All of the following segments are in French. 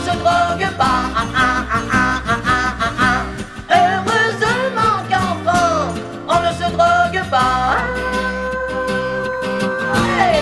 se drogue pas. Heureusement qu'enfant, on ne se drogue pas. Hey.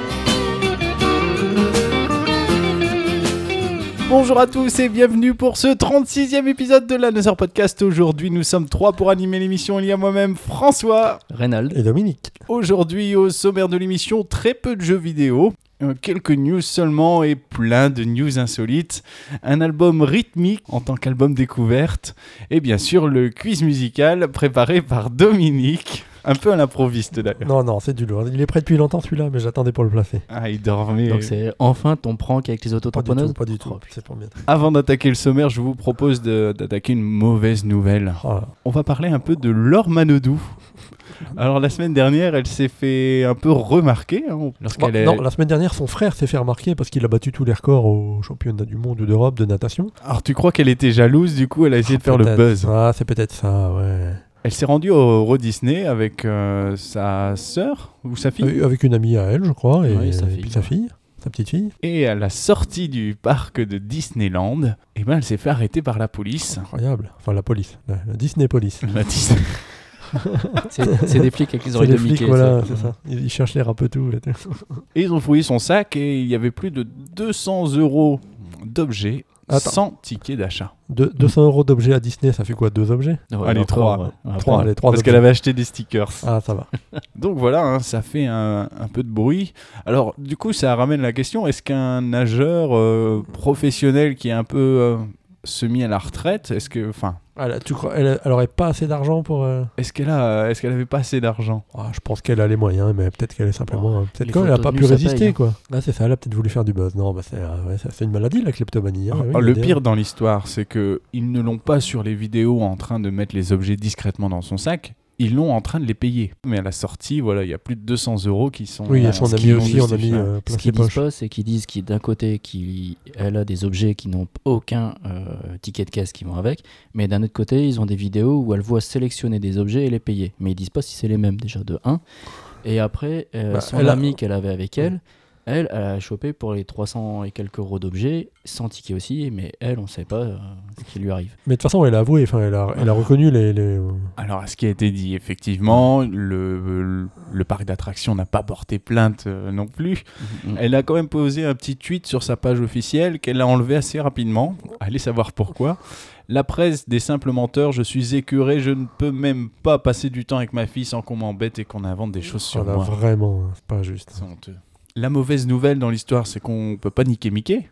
Bonjour à tous et bienvenue pour ce 36e épisode de l'Another Podcast. Aujourd'hui, nous sommes 3 pour animer l'émission. Il y a moi-même, François, Reynald et Dominique. Aujourd'hui, au sommaire de l'émission, très peu de jeux vidéo. Quelques news seulement et plein de news insolites. Un album rythmique en tant qu'album découverte. Et bien sûr, le quiz musical préparé par Dominique. Un peu à l'improviste d'ailleurs. Non, c'est du lourd. Il est prêt depuis longtemps celui-là, mais j'attendais pour le placer. Ah, il dormait. Donc c'est enfin ton prank avec les autotamponneuses? Pas du tout. C'est pour bien. Avant d'attaquer le sommaire, je vous propose d'attaquer une mauvaise nouvelle. Oh. On va parler un peu de Laure Manodou. Alors la semaine dernière, elle s'est fait un peu remarquer. Hein, Non, la semaine dernière, son frère s'est fait remarquer parce qu'il a battu tous les records au championnat du monde ou d'Europe de natation. Alors tu crois qu'elle était jalouse, du coup elle a essayé de faire le buzz. Ah, c'est peut-être ça, ouais. Elle s'est rendue au Euro Disney avec sa sœur ou sa fille. Avec une amie à elle, je crois, et, Oui, sa puis sa fille, sa petite fille. Et à la sortie du parc de Disneyland, elle s'est fait arrêter par la police. Incroyable. Enfin, la police, la Disney Police. La Disney. C'est des flics avec les oreilles C'est de les flics, Mickey. voilà, c'est ça. Ils cherchent les rapetous. Et ils ont fouillé son sac et il y avait plus de 200 € d'objets sans ticket d'achat. 200 € d'objets à Disney, ça fait quoi, 2 objets? Allez, 3. Trois Parce objets. qu'elle avait acheté des stickers. Ah, ça va. Donc voilà, hein, ça fait un peu de bruit. Alors du coup, ça ramène la question, est-ce qu'un nageur professionnel qui est un peu semi à la retraite, est-ce que, enfin... Tu crois, elle aurait pas assez d'argent pour... Est-ce qu'elle avait pas assez d'argent? Je pense qu'elle a les moyens, mais peut-être qu'elle est simplement... peut-être les qu'elle a photos pas de pu nu, ça résister, paye, hein. quoi. Ah, c'est ça, elle a peut-être voulu faire du buzz. Non, c'est une maladie, la kleptomanie. Hein. Le pire dans l'histoire, c'est que ils ne l'ont pas sur les vidéos en train de mettre les objets discrètement dans son sac. Ils l'ont en train de les payer. Mais à la sortie, voilà, il y a plus de 200 € qui sont... Oui, et son ami aussi, on a mis plein Ce ses qu'ils disent poches. pas, c'est qu'ils disent d'un côté qu'elle a des objets qui n'ont aucun ticket de caisse qui vont avec, mais d'un autre côté, ils ont des vidéos où elle voit sélectionner des objets et les payer. Mais ils disent pas si c'est les mêmes déjà de 1. Et après, son ami qu'elle avait avec elle a chopé pour les 300 et quelques euros d'objets, sans ticket aussi, mais elle, on ne sait pas ce qui lui arrive. Mais de toute façon, elle a avoué, elle a reconnu les... Alors, à ce qui a été dit, effectivement, le parc d'attractions n'a pas porté plainte non plus. Elle a quand même posé un petit tweet sur sa page officielle qu'elle a enlevé assez rapidement. Allez savoir pourquoi. La presse des simples menteurs, je suis écœuré, je ne peux même pas passer du temps avec ma fille sans qu'on m'embête et qu'on invente des choses sur moi. Vraiment, c'est pas juste. C'est honteux. La mauvaise nouvelle dans l'histoire, c'est qu'on peut pas niquer Mickey.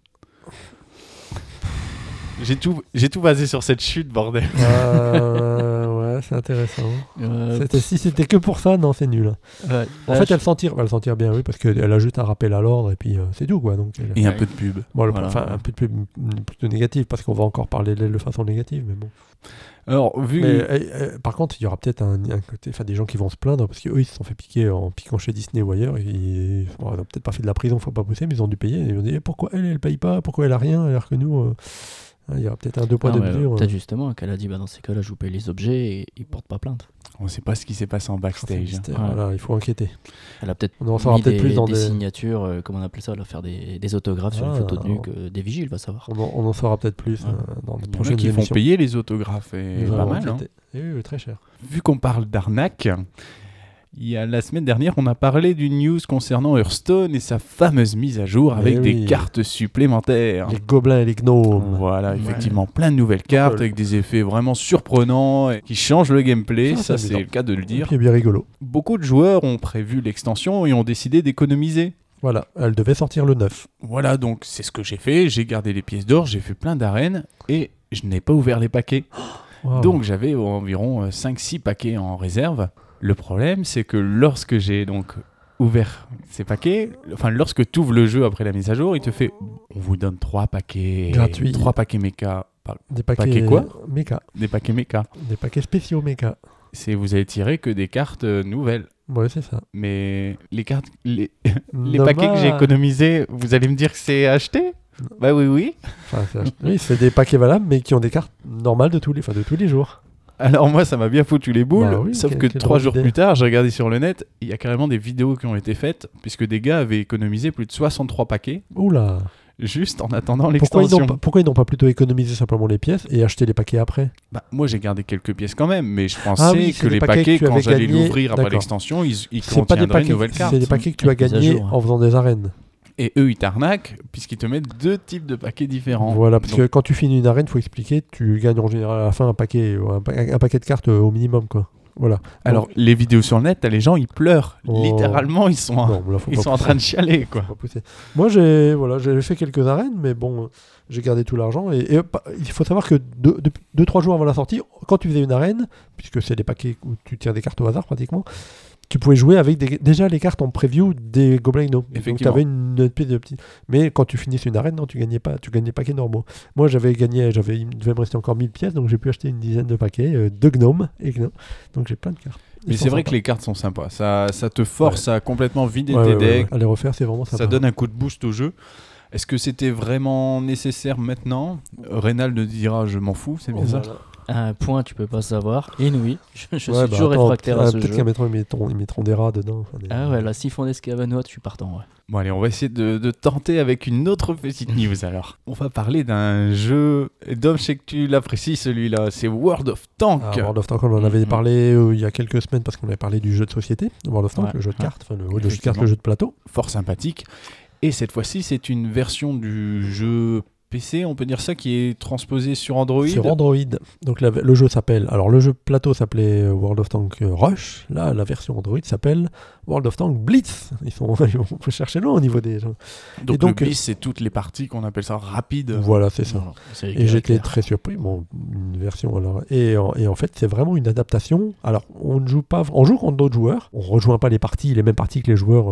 J'ai tout basé sur cette chute, bordel. Ouais, c'est intéressant. Si c'était que pour ça, non, c'est nul. En fait, elle va le sentir bien, oui, parce qu'elle a juste un rappel à l'ordre et puis c'est tout, quoi. Donc, Et un peu de pub. Bon, Voilà. Enfin, un peu de pub plutôt négative, parce qu'on va encore parler d'elle de façon négative, mais bon. Alors, Par contre, il y aura peut-être un côté, des gens qui vont se plaindre, parce qu'eux, ils se sont fait piquer en piquant chez Disney ou ailleurs. Ils n'ont peut-être pas fait de la prison, faut pas pousser, mais ils ont dû payer. Et ils ont dit, pourquoi elle paye pas? Pourquoi elle a rien? Alors que nous, il y aura peut-être un 2 poids 2 mesures. Peut-être justement qu'elle a dit, dans ces cas-là, je vous paye les objets et ils portent pas plainte. on ne sait pas ce qui s'est passé en backstage. Voilà, il faut enquêter. Elle a peut-être On en saura mis peut-être plus dans des signatures, comment on appelle ça, faire des autographes sur les photos de nu que des vigiles, va savoir. On en saura peut-être plus dans les Il y en a prochaines qui émissions. font payer les autographes, et pas mal. Hein. Oui, très cher. Vu qu'on parle d'arnaque, la semaine dernière, on a parlé d'une news concernant Hearthstone et sa fameuse mise à jour avec des cartes supplémentaires. Les gobelins et les gnomes. Voilà, effectivement, plein de nouvelles cartes avec des effets vraiment surprenants et qui changent le gameplay, ça c'est le cas de le dire. Et bien rigolo. Beaucoup de joueurs ont prévu l'extension et ont décidé d'économiser. Voilà, elle devait sortir le 9. Voilà, donc c'est ce que j'ai fait, j'ai gardé les pièces d'or, j'ai fait plein d'arènes et je n'ai pas ouvert les paquets. Wow. Donc j'avais environ 5-6 paquets en réserve. Le problème, c'est que lorsque j'ai donc ouvert ces paquets, lorsque tu ouvres le jeu après la mise à jour, il te fait on vous donne 3 paquets gratuits. 3 paquets méca. Des paquets quoi méca. Des paquets méca. Des paquets spéciaux méca. Vous avez tiré que des cartes nouvelles. Ouais, c'est ça. Mais les cartes, les paquets que j'ai économisés, vous allez me dire que c'est acheté ? Bah oui. Oui, c'est des paquets valables, mais qui ont des cartes normales de tous les jours. Alors moi, ça m'a bien foutu les boules, sauf que 3 jours idée. plus tard, j'ai regardé sur le net, il y a carrément des vidéos qui ont été faites, puisque des gars avaient économisé plus de 63 paquets. Oula. juste en attendant Pourquoi l'extension. pourquoi ils n'ont pas plutôt économisé simplement les pièces et acheté les paquets après? Bah, moi, j'ai gardé quelques pièces quand même, mais je pensais Ah oui, c'est que des les paquets paquets, que tu quand avais j'allais gagnés. l'ouvrir après D'accord. l'extension, ils C'est pas des contiendraient une paquets, nouvelle carte. c'est des paquets que tu as Avec mise à gagnés jour, en faisant des arènes. Et eux, ils t'arnaquent, puisqu'ils te mettent 2 types de paquets différents. Voilà, parce Donc, que quand tu finis une arène, faut expliquer, tu gagnes en général à la fin un paquet de cartes au minimum, quoi. Voilà. alors, les vidéos sur le net, t'as les gens, ils pleurent. Oh. Littéralement, ils sont, Non, là, faut ils pas sont en pousser. train de chialer, quoi. Faut pas pousser. Moi, j'ai fait quelques arènes, mais bon, j'ai gardé tout l'argent. Et il faut savoir que 2-3 jours avant la sortie, quand tu faisais une arène, puisque c'est des paquets où tu tires des cartes au hasard pratiquement, tu pouvais jouer avec déjà les cartes en preview des Goblin Gnome. Donc tu Effectivement. avais une pièce de petit. Mais quand tu finissais une arène, non, tu gagnais paquets normaux. Moi, il devait me rester encore 1000 pièces, donc j'ai pu acheter une dizaine de paquets de gnomes et gnomes. Donc j'ai plein de cartes. Ils Mais sont c'est vrai sympas. que les cartes sont sympas. Ça te force à complètement vider tes Ouais, decks. À les refaire, c'est vraiment sympa. Ça donne un coup de boost au jeu. Est-ce que c'était vraiment nécessaire maintenant? Reynald dira je m'en fous, c'est bien ça? Voilà. Un point, tu peux pas savoir. Inouï. Je suis Ouais, toujours attends, réfractaire à ce peut-être jeu. qu'à mettre ils mettront des rats dedans. Enfin, Ah ouais, là, s'ils font des Scavenois, je suis partant. Ouais. Bon allez, on va essayer de tenter avec une autre petite news alors. On va parler d'un jeu, Dom, je sais que tu l'apprécies celui-là, c'est World of Tank. Ah, World of Tank, on en avait parlé il y a quelques semaines parce qu'on avait parlé du jeu de société, World of Tank, Ouais. le jeu de cartes, enfin le jeu de Effectivement. cartes, le jeu de plateau. Fort sympathique. Et cette fois-ci, c'est une version du jeu PC, on peut dire ça, qui est transposé sur Android. Sur Android. Donc le jeu s'appelle, alors le jeu plateau s'appelait World of Tank Rush. Là, la version Android s'appelle World of Tank Blitz. On peut chercher loin au niveau des gens. Donc, Et donc, le Blitz, c'est toutes les parties qu'on appelle ça rapides. Voilà, c'est ça. Voilà, c'est Et j'étais clair. très surpris. Bon, une version alors. Et en fait, c'est vraiment une adaptation. Alors, on ne joue pas, on joue contre d'autres joueurs. On rejoint pas les même parties que les joueurs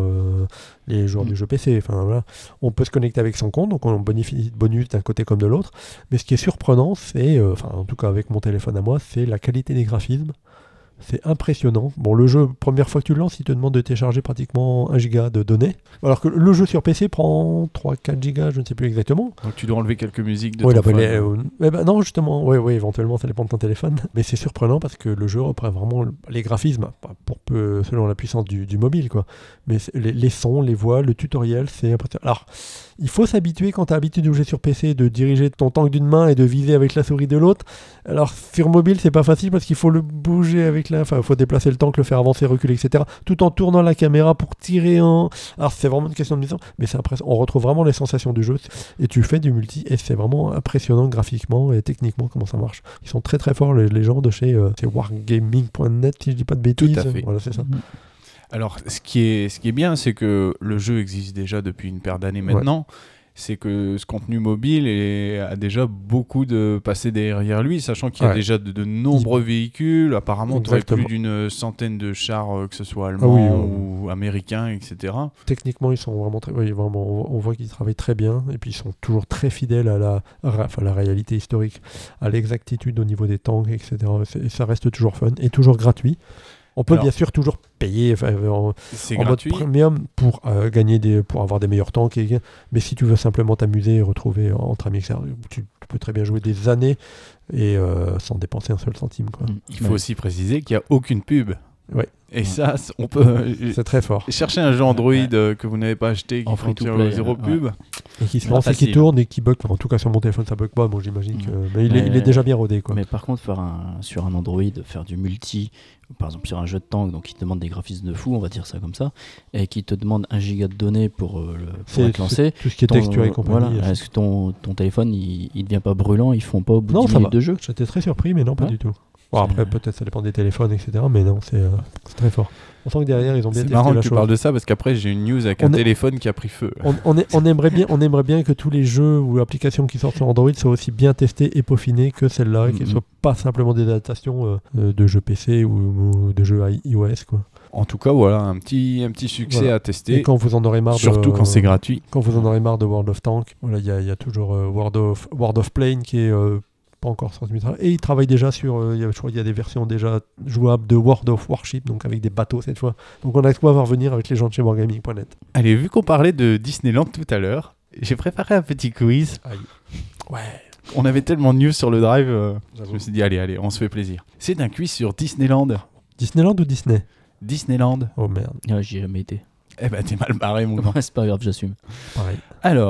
du jeu PC. Enfin voilà, on peut se connecter avec son compte, donc on bénéficie de bonus d'un côté comme de l'autre. Mais ce qui est surprenant, c'est, en tout cas avec mon téléphone à moi, c'est la qualité des graphismes. C'est impressionnant. Bon, le jeu, première fois que tu le lances, il te demande de télécharger pratiquement 1 giga de données. Alors que le jeu sur PC prend 3-4 gigas, je ne sais plus exactement. Donc tu dois enlever quelques musiques de Oui, ton phone. non, justement, oui, éventuellement, ça dépend de ton téléphone. Mais c'est surprenant parce que le jeu reprend vraiment les graphismes, selon la puissance du mobile, quoi. Mais les sons, les voix, le tutoriel, c'est impressionnant. Alors, il faut s'habituer, quand tu as l'habitude de jouer sur PC, de diriger ton tank d'une main et de viser avec la souris de l'autre. Alors, sur mobile, c'est pas facile parce qu'il faut le bouger avec il faut déplacer le tank, le faire avancer, reculer, etc. Tout en tournant la caméra pour tirer en... Alors, c'est vraiment une question de mission, mais c'est impressionnant. On retrouve vraiment les sensations du jeu et tu fais du multi et c'est vraiment impressionnant graphiquement et techniquement comment ça marche. Ils sont très très forts, les gens de chez c'est wargaming.net, si je dis pas de bêtises. Tout à fait. Voilà, c'est ça. Alors, ce qui est bien, c'est que le jeu existe déjà depuis une paire d'années maintenant. C'est que ce contenu mobile a déjà beaucoup de passé derrière lui, sachant qu'il y a déjà de nombreux véhicules. Apparemment, tu aurais plus d'une centaine de chars, que ce soit allemands ou américains, etc. Techniquement, ils sont vraiment très... Oui, vraiment, on voit qu'ils travaillent très bien, et puis ils sont toujours très fidèles à la réalité historique, à l'exactitude au niveau des tanks, etc. Ça reste toujours fun et toujours gratuit. On peut bien sûr toujours payer en mode premium pour pour avoir des meilleurs tanks. Mais si tu veux simplement t'amuser et retrouver entre amis, tu peux très bien jouer des années et sans dépenser un seul centime, quoi. Il faut aussi préciser qu'il n'y a aucune pub. Ouais. Et ça, on peut. C'est très fort. Chercher un jeu Android que vous n'avez pas acheté, qui contient zéro pub. Et qui se lance et qui tourne et qui bug. En tout cas, sur mon téléphone, ça bug pas. Bon, j'imagine que. Mais il est déjà bien rodé, quoi. Mais par contre, sur un Android, faire du multi, par exemple sur un jeu de tank, donc qui te demande des graphismes de fou, on va dire ça comme ça, et qui te demande 1 giga de données pour être lancé. Tout ce qui est texture et compagnie. Voilà. Est-ce que ton téléphone, il devient pas brûlant? Ils font pas au bout de 10 minutes de jeu? J'étais très surpris, mais non, pas du tout. Bon, après, peut-être ça dépend des téléphones, etc. Mais non, c'est très fort. On sent que derrière, ils ont bien testé la chose. C'est marrant que tu parles de ça, parce qu'après, j'ai une news avec un téléphone qui a pris feu. On aimerait bien que tous les jeux ou applications qui sortent sur Android soient aussi bien testés et peaufinés que celle-là, et qu'ils ne soient pas simplement des adaptations de jeux PC ou de jeux iOS, quoi. En tout cas, voilà, un petit succès à tester. Et quand vous en aurez marre surtout quand c'est gratuit. Quand vous en aurez marre de World of Tank, voilà, il y a toujours World of Plane qui est... pas encore sorti, et il travaille déjà sur je crois qu'il y a des versions déjà jouables de World of Warship, donc avec des bateaux cette fois, donc on a de quoi voir venir avec les gens de chez wargaming.net. Allez, vu qu'on parlait de Disneyland tout à l'heure, j'ai préparé un petit quiz. Aïe. Ouais, on avait tellement de news sur le drive, je me suis dit allez, on se fait plaisir. C'est un quiz sur Disneyland. Disneyland ou Disney? Disneyland. Oh merde. Ah, j'y ai jamais été. Eh ben t'es mal barré, mon gars. C'est pas grave, j'assume. Pareil. Alors,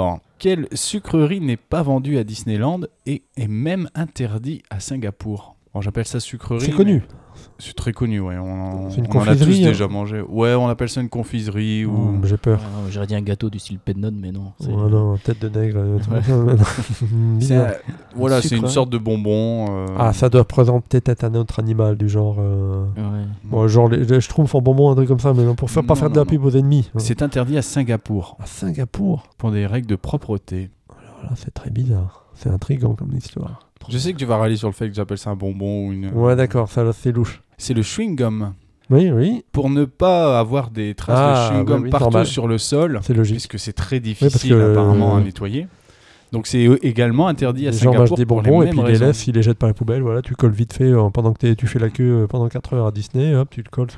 Quelle sucrerie n'est pas vendue à Disneyland et est même interdit à Singapour? Bon, j'appelle ça sucrerie. C'est connu. mais C'est très connu, ouais. C'est une on en a tous confiserie, hein. déjà mangé. Ouais, on appelle ça une confiserie ou... J'ai peur. J'aurais dit un gâteau du style Pednon, mais non. Oh non, tête de nègre. C'est Bizarre. voilà, Sucre, c'est une ouais. sorte de bonbon. Ah, ça doit représenter peut-être un autre animal du genre. Ouais. Bon, genre les Schtroumpfs en bonbon, un truc comme ça, mais non, pour pas Non, faire de non, la pub aux ennemis. C'est interdit à Singapour À Singapour. pour des règles de propreté. Voilà, c'est très bizarre. C'est intriguant comme histoire. Je sais que tu vas râler sur le fait que j'appelle ça un bonbon ou une... Ouais, d'accord, ça là, c'est louche. C'est le chewing-gum. Oui, oui, Pour ne pas avoir des traces Ah, de chewing-gum oui, partout normal. sur le sol, c'est logique. puisque c'est très parce difficile que, apparemment à nettoyer. Donc c'est également interdit à Les gens mangent Singapour des pour bonbons les et mêmes puis ils les raisons. laissent, ils les jettent par la poubelle. Voilà, tu colles vite fait pendant que tu fais la queue pendant 4 heures à Disney, hop, tu te colles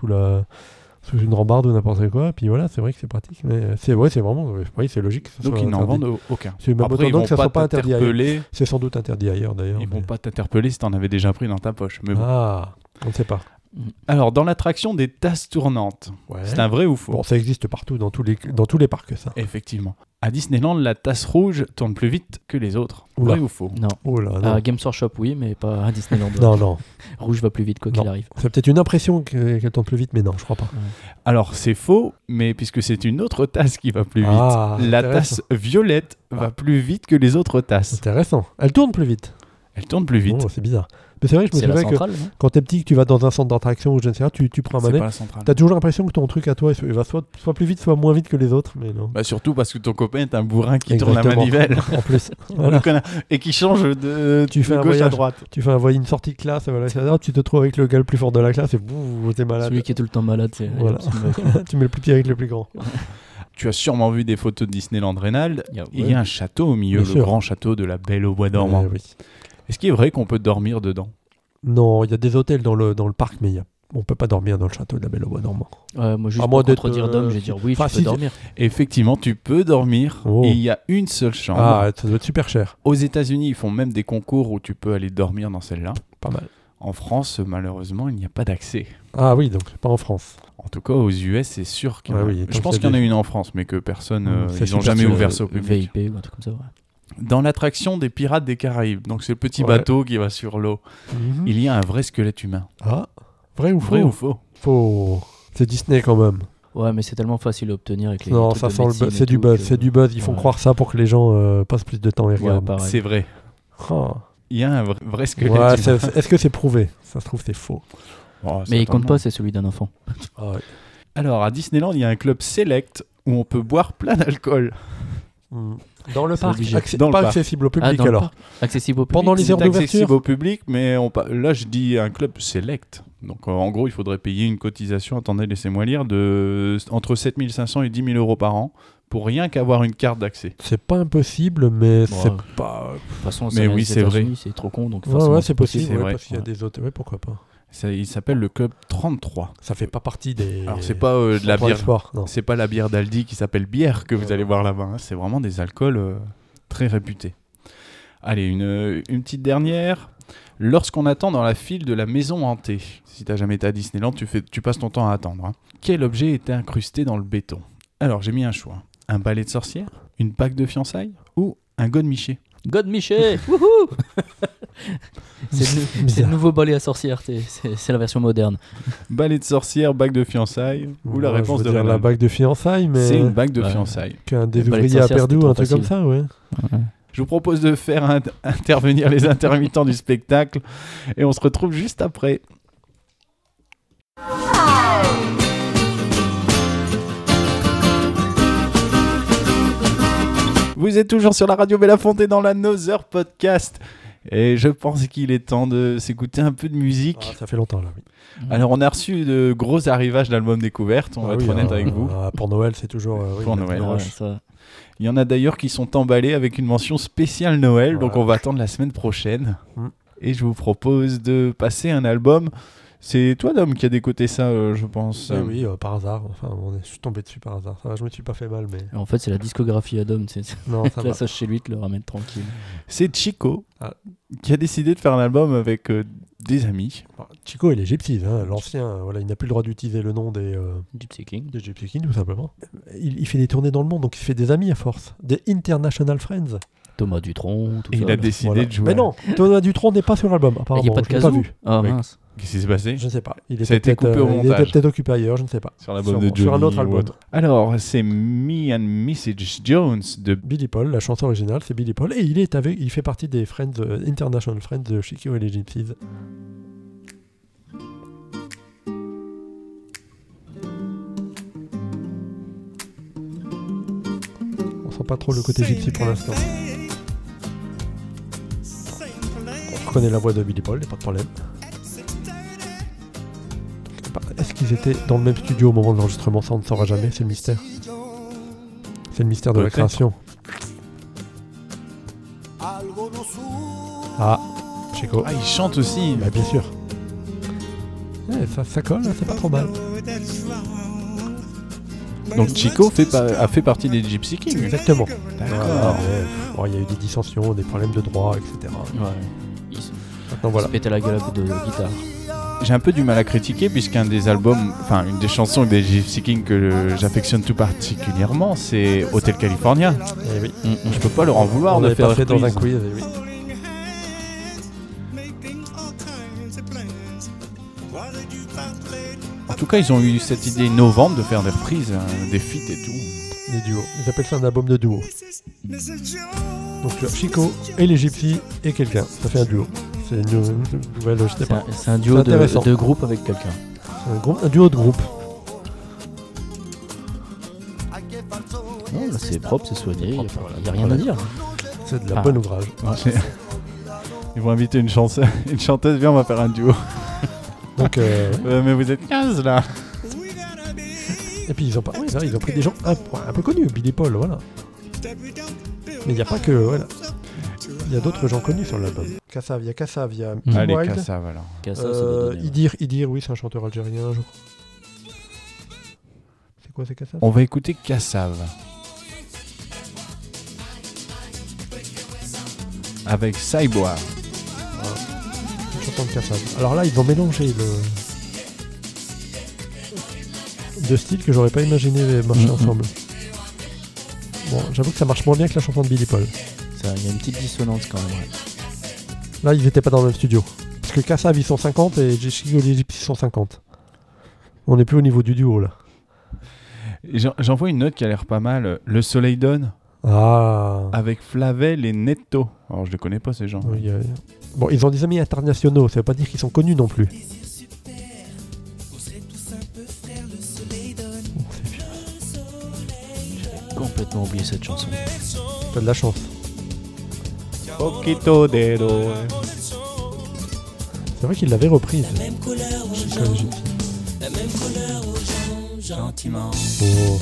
sous une rambarde ou n'importe quoi. Et puis voilà, c'est vrai que c'est pratique, mais c'est vraiment, oui, c'est logique. Que ça Donc soit ils n'en interdit. vendent aucun. C'est même Après, autant ils donc vont que ça pas soit pas interdit ailleurs. t'interpeller. C'est sans doute interdit ailleurs d'ailleurs. Ils mais- vont pas t'interpeller si t'en avais déjà pris dans ta poche. Mais bon. Ah, on ne sait pas. Alors dans l'attraction des tasses tournantes, Ouais. c'est un vrai ou faux? Bon, ça existe partout dans tous les parcs, ça. Effectivement. À Disneyland, la tasse rouge tourne plus vite que les autres. Oula. Vrai ou faux? Non. Oh là, non. À Games Workshop, oui, mais pas à Disneyland. Non. Rouge va plus vite quoi qu'il Non. arrive. C'est peut-être une impression qu'elle tourne plus vite, mais non, je crois pas. Alors c'est faux, mais puisque c'est une autre tasse qui va plus vite. Ah, La intéressant. tasse violette va plus vite que les autres tasses. Intéressant. Elle tourne plus vite. Elle tourne plus vite. Oh, c'est bizarre. Mais c'est vrai, je me C'est la souviens que centrale, non quand t'es petit, que tu vas dans un centre d'attraction ou je ne sais pas, tu prends un C'est manette, pas la centrale. t'as toujours l'impression que ton truc à toi, il va soit plus vite, soit moins vite que les autres, mais non. Bah surtout parce que ton copain est un bourrin qui tourne la Exactement. manivelle. En plus, On voilà. le connaît. Et qui change de, Tu fais de un gauche à voyage. droite. Tu fais une sortie de classe, voilà, tu te trouves avec le gars le plus fort de la classe et boum, t'es malade. Celui qui est tout le temps malade, c'est. Voilà. Tu mets le plus petit avec le plus grand. Tu as sûrement vu des photos de Disneyland Reynald. Il y a un château au milieu, Bien le sûr. grand château de la Belle au Bois dormant. Oui. Est-ce qu'il est vrai qu'on peut dormir dedans? Non, il y a des hôtels dans le parc, mais on peut pas dormir dans le château de la Belle au Bois dormant. Moi, juste À pour moins d'être, contredire Dom, je vais dire oui, enfin, tu peux si- dormir. Effectivement, tu peux dormir. Oh. Et il y a une seule chambre. Ah, ça doit être super cher. Aux États-Unis, ils font même des concours où tu peux aller dormir dans celle-là. Pas mal. En France, malheureusement, il n'y a pas d'accès. Ah oui, donc c'est pas en France. En tout cas, aux US, c'est sûr qu'il y en a. Ouais, oui, tant Je pense qu'il y qu'il a y en a des- une en France, mais que personne. C'est ils n'ont super jamais sûr. ouvert ça au public. VIP ou un truc comme ça, ouais. Dans l'attraction des Pirates des Caraïbes, donc c'est le petit Ouais. bateau qui va sur l'eau, Mhm. il y a un vrai squelette humain. Ah, vrai ou faux? Vrai ou faux? Faux. C'est Disney quand même. Ouais, mais c'est tellement facile à obtenir avec les. Non, trucs ça de sent le médecine buzz. et C'est du tout buzz. que- C'est du buzz. Ils font Ouais. croire ça pour que les gens passent plus de temps et Ouais, regardent. pareil. C'est vrai. Ah. Il y a un vrai squelette Ouais, humain. est-ce que c'est prouvé? Ça se trouve, c'est faux. Oh, Mais il compte certainement. pas, c'est celui d'un enfant. Ah ouais. Alors, à Disneyland, il y a un club select où on peut boire plein d'alcool. Dans le C'est parc, obligé. Dans le pas parc. accessible au Ah, public dans le alors. parc. Accessible au public. Pendant les C'est heures accessible d'ouverture. au public, mais là, je dis un club select. Donc, en gros, il faudrait payer une cotisation, attendez, laissez-moi lire, entre 7 500 et 10 000 euros par an pour rien qu'avoir une carte d'accès. C'est pas impossible, mais Ouais. c'est pas. De toute façon, Mais c'est oui, les c'est vrai. États-Unis, c'est trop con, donc Ouais, forcément, ouais, c'est possible. c'est ouais, vrai. parce qu'il y a des autres. Ouais, pourquoi pas. Il s'appelle le club 33. Ça fait pas partie des. Alors, c'est pas de la pour les bière. sports, non. C'est pas la bière d'Aldi qui s'appelle bière que vous allez voir là-bas. Hein. C'est vraiment des alcools très réputés. Allez, une petite dernière. Lorsqu'on attend dans la file de la maison hantée, si t'as jamais été à Disneyland, tu passes ton temps à attendre. Hein. Quel objet était incrusté dans le béton? Alors, j'ai mis un choix. Un balai de sorcière, une bague de fiançailles ou un godemiché? God Miché Wouhou C'est le nouveau balai à sorcière, c'est la version moderne. Balai de sorcière, bague de fiançailles ou la Moi, réponse je de veux dire la Reynald? bague de fiançailles, mais. C'est une bague de Ouais. fiançailles. Qu'un des Le balai de ouvriers a sorcière, perdu c'était ou un trop truc comme facile. ça, ouais. Je vous propose de faire intervenir les intermittents du spectacle et on se retrouve juste après. Vous êtes toujours sur la radio Bélafonte dans la Nother Podcast et je pense qu'il est temps de s'écouter un peu de musique. Ah, ça fait longtemps là, oui. Alors on a reçu de gros arrivages d'albums découvertes, on va Ah être oui, honnête avec vous. Pour Noël, c'est toujours. Oui, Pour la Noël. petite Ouais, roche. ça. Il y en a d'ailleurs qui sont emballés avec une mention spéciale Noël, donc Ouais. on va attendre la semaine prochaine. Mm. Et je vous propose de passer un album. C'est toi, Dom, qui a décoté ça, je pense. Oui, par hasard. Enfin, je suis tombé dessus par hasard. Ça va, je me suis pas fait mal, mais. En fait, c'est la discographie Adam. Non, ça La va. sache chez lui, te le ramène tranquille. C'est Chico Ah. qui a décidé de faire un album avec des amis. Chico et les Gypsies, hein, l'ancien, voilà, il n'a plus le droit d'utiliser le nom des Gypsy King. Gypsy King, tout simplement. Il fait des tournées dans le monde, donc il se fait des amis à force. Des International Friends. Thomas Dutronc, tout Et ça. il a décidé Voilà. de jouer. Mais non, Thomas Dutronc n'est pas sur l'album, apparemment. Il n'y a pas de je l'ai pas casou. vu. Ah Ouais. mince. Qu'est-ce qui s'est passé Je ne sais pas. Il Ça a été était peut-être, coupé au il montage. était peut-être occupé ailleurs, je ne sais pas. sur l'album de Sûrement, Johnny sur un autre ou album. autre. Alors, c'est Me and Mrs. Jones de... Billy Paul, la chanson originale, c'est Billy Paul. Et il fait partie des Friends, International Friends de Chico et les Gypsies. On sent pas trop le côté gypsy pour l'instant. On reconnaît la voix de Billy Paul, y a pas de problème. Est-ce qu'ils étaient dans le même studio au moment de l'enregistrement? Ça, on ne saura jamais, c'est le mystère. C'est le mystère de la Peut-être. création. Ah, Chico. Ah, il chante aussi. Bah, bien sûr. Ouais, ça colle, c'est pas trop mal. Donc Chico a fait partie des Gypsy Kings. Exactement. D'accord. Voilà, mais, bon, il y a eu des dissensions, des problèmes de droit, etc. Ouais. Il se Maintenant, voilà. pétait la gueule de guitare. J'ai un peu du mal à critiquer puisqu'un des albums, enfin une des chansons des Gypsy Kings que j'affectionne tout particulièrement, c'est Hotel California. Eh oui. Je peux pas leur en vouloir On de avait faire pas fait dans un reprise. quiz, eh oui. En tout cas, ils ont eu cette idée innovante de faire des reprises, des feats et tout. Les duos. Ils appellent ça un album de duo. Donc tu as Chico et les Gypsies et quelqu'un. Ça fait un duo. C'est une nouvelle, je sais C'est pas. c'est un duo C'est intéressant. de groupe avec quelqu'un. C'est un duo de groupe. Non, là, c'est propre, c'est soigné, il n'y a rien Voilà. à dire. C'est de la Ah. bonne ouvrage. Ils vont inviter une chanteuse, viens, on va faire un duo. Donc, Mais vous êtes 15 là. et puis ils ont, oui, là, ils ont pris des gens un peu connus. Billy Paul, voilà. Mais il n'y a pas que. Voilà. Il y a d'autres gens connus sur l'album. Kassav, il y a Kassav, il y a Kim Allez, Wilde. Kassav alors. Qu'à ça, ça doit donner, ouais. Idir, oui, c'est un chanteur algérien. C'est quoi, c'est Kassav? On va écouter Kassav. Avec Cyboire. Une chanson de Kassav. Alors là, ils ont mélangé deux styles que j'aurais pas imaginé marcher ensemble. Bon, j'avoue que ça marche moins bien que la chanson de Billy Paul. Il y a une petite dissonance quand même. Ouais. Là, ils étaient pas dans le même studio. Parce que Kassav, ils sont 50 et Chico et les Gypsies sont 50. On n'est plus au niveau du duo, là. J'envoie une note qui a l'air pas mal. Le Soleil donne Ah. avec Flavel et Netto. Alors je les connais pas ces gens. Oui, bon, ils ont des amis internationaux, ça veut pas dire qu'ils sont connus non plus. J'ai complètement oublié cette chanson. T'as de la chance. Poquito dedo. C'est vrai qu'ils l'avaient reprise. Chico et les Gypsies. Gentiment. Oh.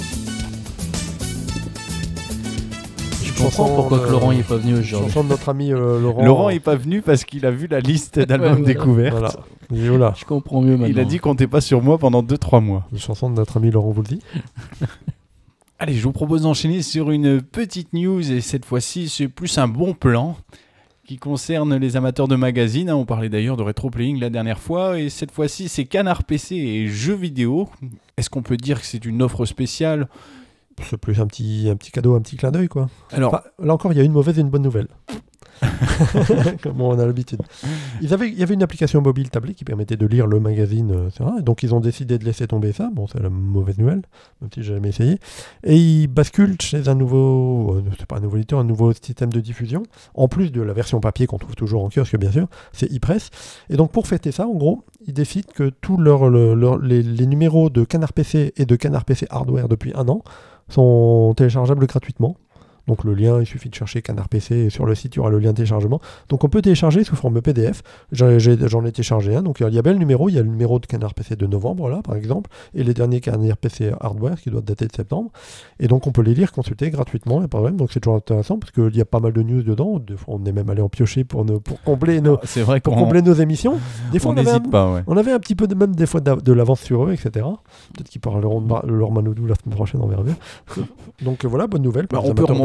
Je comprends pourquoi que Laurent n'est pas venu aujourd'hui. Chanson de notre ami Laurent. Laurent est pas venu parce qu'il a vu la liste d'albums Ouais, découverts. Voilà. Et voilà. Je comprends mieux maintenant. Il a dit comptez pas sur moi pendant 2-3 mois. Une chanson de notre ami Laurent Voulzy. Allez, je vous propose d'enchaîner sur une petite news et cette fois-ci c'est plus un bon plan qui concerne les amateurs de magazines. On parlait d'ailleurs de rétro-playing la dernière fois et cette fois-ci c'est Canard PC et jeux vidéo. Est-ce qu'on peut dire que c'est une offre spéciale ? C'est plus un petit cadeau, un petit clin d'œil, quoi. Alors, Enfin, là encore, il y a une mauvaise et une bonne nouvelle. Comme on a l'habitude. Il y avait une application mobile tablée qui permettait de lire le magazine, etc. Et donc ils ont décidé de laisser tomber ça. Bon, c'est la mauvaise nouvelle, même si j'ai jamais essayé. Et ils basculent chez un nouveau, c'est pas un nouveau éditeur, un nouveau système de diffusion. En plus de la version papier qu'on trouve toujours en kiosque, bien sûr, c'est ePress. Et donc pour fêter ça, en gros, ils décident que tous les numéros de Canard PC et de Canard PC Hardware depuis 1 an sont téléchargeables gratuitement. Donc le lien, il suffit de chercher Canard PC et sur le site, il y aura le lien de téléchargement. Donc on peut télécharger sous forme PDF. J'en ai téléchargé un. Donc il y a bien le numéro. Il y a le numéro de Canard PC de novembre, là, par exemple, et les derniers Canard PC Hardware qui doivent dater de septembre. Et donc on peut les lire, consulter gratuitement, il n'y a pas de problème. Donc c'est toujours intéressant parce qu'il y a pas mal de news dedans. Des fois, on est même allé en piocher pour combler c'est vrai pour qu'on combler nos émissions. Des fois, on n'hésite pas. Ouais. on avait un petit peu même des fois de l'avance sur eux, etc. Peut-être qu'ils parleront de Laure Manoudou la semaine prochaine, on verra bien. Donc voilà, bonne nouvelle. pour Bah, les on peut amateurs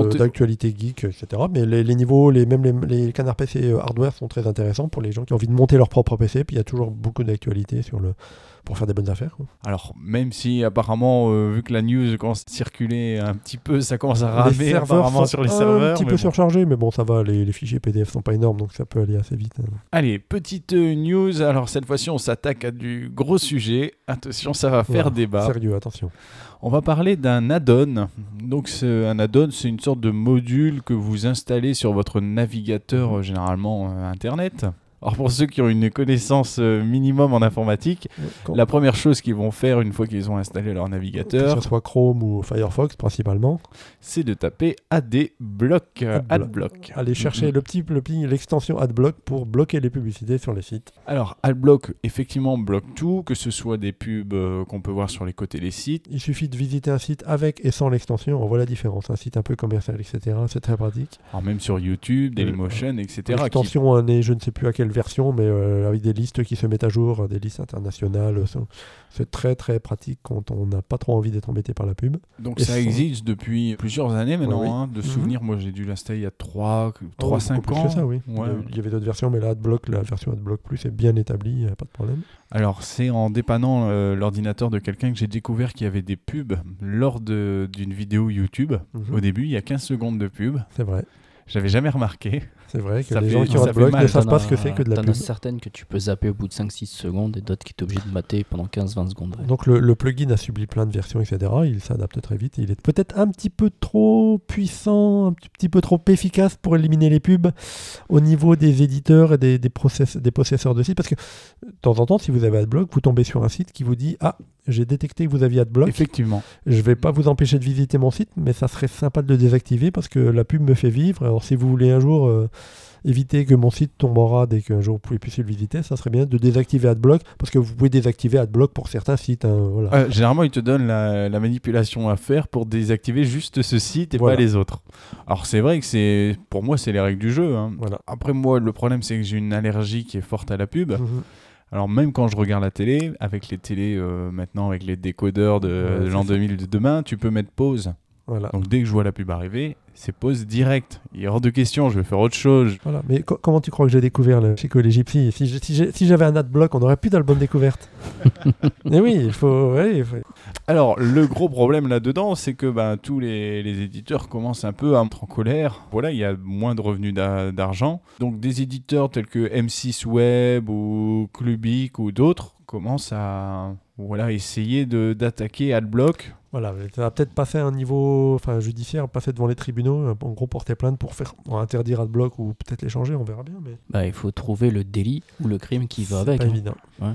d'actualité geek, etc. Mais les niveaux, même les canards PC hardware sont très intéressants pour les gens qui ont envie de monter leur propre PC. Puis il y a toujours beaucoup d'actualité pour faire des bonnes affaires, quoi. Alors, même si apparemment, vu que la news commence à circuler un petit peu, ça commence à ramer Les serveurs apparemment sont sur les serveurs. un petit mais peu bon. surchargés, mais bon, ça va, les fichiers PDF sont pas énormes, donc ça peut aller assez vite. Allez, petite news. Alors, cette fois-ci, on s'attaque à du gros sujet. Attention, ça va faire Voilà. débat. Sérieux, attention. On va parler d'un add-on. Donc, un add-on, c'est une sorte de module que vous installez sur votre navigateur, généralement Internet. Alors, pour ceux qui ont une connaissance minimum en informatique, la première chose qu'ils vont faire une fois qu'ils ont installé leur Que navigateur, ce soit Chrome ou Firefox principalement, c'est de taper AdBlock. AdBlock. aller chercher l'extension AdBlock pour bloquer les publicités sur les sites. Alors, AdBlock, effectivement, bloque tout, que ce soit des pubs qu'on peut voir sur les côtés des sites. Il suffit de visiter un site avec et sans l'extension, on voit la différence. Un site un peu commercial, etc. C'est très pratique. Alors, même sur YouTube, Dailymotion, etc. L'extension en est, je ne sais plus à quelle version, mais avec des listes qui se mettent à jour, des listes internationales. C'est très très pratique quand on n'a pas trop envie d'être embêté par la pub. Donc Et ça existe depuis plusieurs années maintenant, oui. hein, de souvenirs. Moi j'ai dû l'installer il y a 3-5 beaucoup ans. plus que ça, oui. Ouais. Il y avait d'autres versions, mais la version AdBlock Plus est bien établie, pas de problème. Alors c'est en dépannant l'ordinateur de quelqu'un que j'ai découvert qu'il y avait des pubs lors d'une vidéo YouTube. Au début, il y a 15 secondes de pub. C'est vrai. J'avais jamais remarqué. C'est vrai que Ça les fait- gens qui ont ça fait AdBlock mal. ne savent pas ce que c'est que de la T'en pub. as certaines que tu peux zapper au bout de 5-6 secondes et d'autres qui t'es obligé de mater pendant 15-20 secondes. Ouais. Donc le plugin a subi plein de versions, etc. Il s'adapte très vite. Il est peut-être un petit peu trop puissant, un petit peu trop efficace pour éliminer les pubs au niveau des éditeurs et des possesseurs de sites. Parce que de temps en temps, si vous avez AdBlock, vous tombez sur un site qui vous dit « Ah, j'ai détecté que vous aviez AdBlock. Effectivement. Je ne vais pas vous empêcher de visiter mon site, mais ça serait sympa de le désactiver parce que la pub me fait vivre. Alors si vous voulez un jour... éviter que mon site tombe en rade et qu'un jour vous pouvez plus le visiter, ça serait bien de désactiver AdBlock parce que vous pouvez désactiver AdBlock pour certains sites. Voilà. Généralement, ils te donnent la manipulation à faire pour désactiver juste ce site et Voilà. pas les autres. Alors c'est vrai que pour moi, c'est les règles du jeu, hein. Voilà. Après moi, le problème c'est que j'ai une allergie qui est forte à la pub. Mhm. Alors même quand je regarde la télé, avec les télés maintenant, avec les décodeurs de Ouais, l'an c'est ça. 2000 de demain, tu peux mettre pause. Voilà. Donc dès que je vois la pub arriver, c'est pause direct. Il est hors de question, je vais faire autre chose. Voilà. Mais comment tu crois que j'ai découvert le Chico et les Gypsies? Si j'avais un AdBlock, on n'aurait plus d'album découverte. Mais oui, il faut... Alors le gros problème là-dedans, c'est que tous les éditeurs commencent un peu à être en colère. Voilà, il y a moins de revenus d'argent. Donc des éditeurs tels que M6 Web ou Clubic ou d'autres commencent à essayer d'attaquer AdBlock. Voilà, ça va peut-être passer à un niveau judiciaire, passer devant les tribunaux, en gros porter plainte pour interdire AdBlock ou peut-être les changer, on verra bien. Mais Il faut trouver le délit ou le crime qui va c'est avec. pas hein. évident.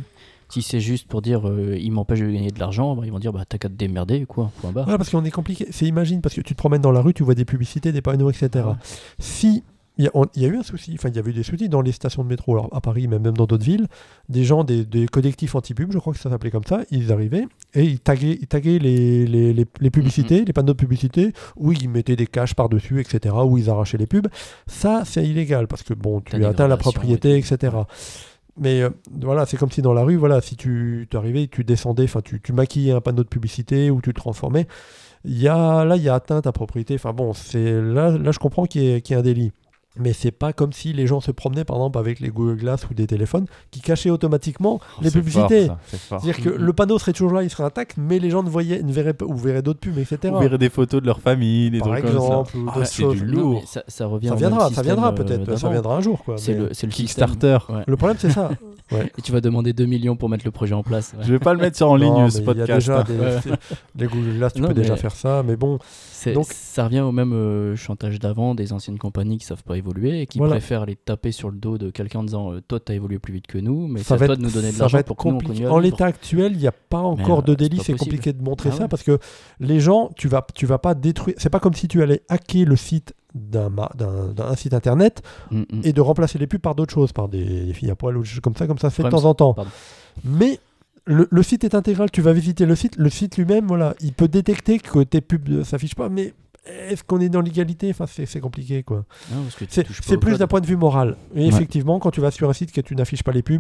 Si c'est juste pour dire il m'empêche de gagner de l'argent, ils vont dire t'as qu'à te démerder, quoi, point barre. Voilà, parce qu'on est compliqué. Imagine, parce que tu te promènes dans la rue, tu vois des publicités, des panneaux, etc. Ouais. Si il y a eu un souci, il y avait eu des soucis dans les stations de métro, alors à Paris, mais même dans d'autres villes, des gens, des collectifs anti-pub, je crois que ça s'appelait comme ça, ils arrivaient et ils taguaient les publicités, les panneaux de publicité, où ils mettaient des caches par-dessus, etc., où ils arrachaient les pubs. Ça, c'est illégal, parce que bon, tu T'as atteins la dégradation propriété, et tout. etc. Mais voilà, c'est comme si dans la rue, voilà, si tu arrivais, tu descendais, tu maquillais un panneau de publicité ou tu le transformais, il y a atteinte à propriété. Enfin bon, là, je comprends qu'il y ait un délit. Mais c'est pas comme si les gens se promenaient par exemple avec les Google Glass ou des téléphones qui cachaient automatiquement les C'est publicités. fort, ça, c'est fort. C'est-à-dire que le panneau serait toujours là, il serait intact, mais les gens ne verraient pas, ou verraient d'autres pubs, etc. Vous verrez des photos de leur famille, des Par trucs comme ça. exemple, ou d'autres c'est choses. du Non, lourd. mais ça revient Ça au même viendra système, peut-être, ça d'avant. viendra un jour. Quoi, C'est mais le système. Kickstarter. Ouais. le problème, c'est ça. Et tu vas demander 2 millions pour mettre le projet en place. Ouais. Je vais pas le mettre en ligne, Non, ce mais il y a podcast. déjà hein. les Google Glass, tu Non, peux déjà mais- faire ça, mais bon. Donc- Ça revient au même chantage d'avant des anciennes compagnies qui savent pas évoluer et qui Voilà. préfèrent aller taper sur le dos de quelqu'un en disant toi t'as évolué plus vite que nous, mais c'est Ça à va toi être- de nous donner de ça va l'argent être pour que nous on compliqué. continue à En vivre. l'état actuel, il n'y a pas encore de c'est délit, pas c'est possible. compliqué de montrer Ah ça ouais. parce que les gens, tu vas pas détruire. C'est pas comme si tu allais hacker le site d'un site internet et de remplacer les pubs par d'autres choses, par des filles à poil ou des choses comme ça se fait de Problème, temps en temps. pardon. Mais le site est intégral, tu vas visiter le site lui-même, voilà, il peut détecter que tes pubs ne s'affichent pas, mais est-ce qu'on est dans l'égalité? Enfin, c'est compliqué, quoi. Non, parce que tu C'est touches pas c'est au plus code. d'un point de vue moral. Et Ouais. effectivement, quand tu vas sur un site que tu n'affiches pas les pubs,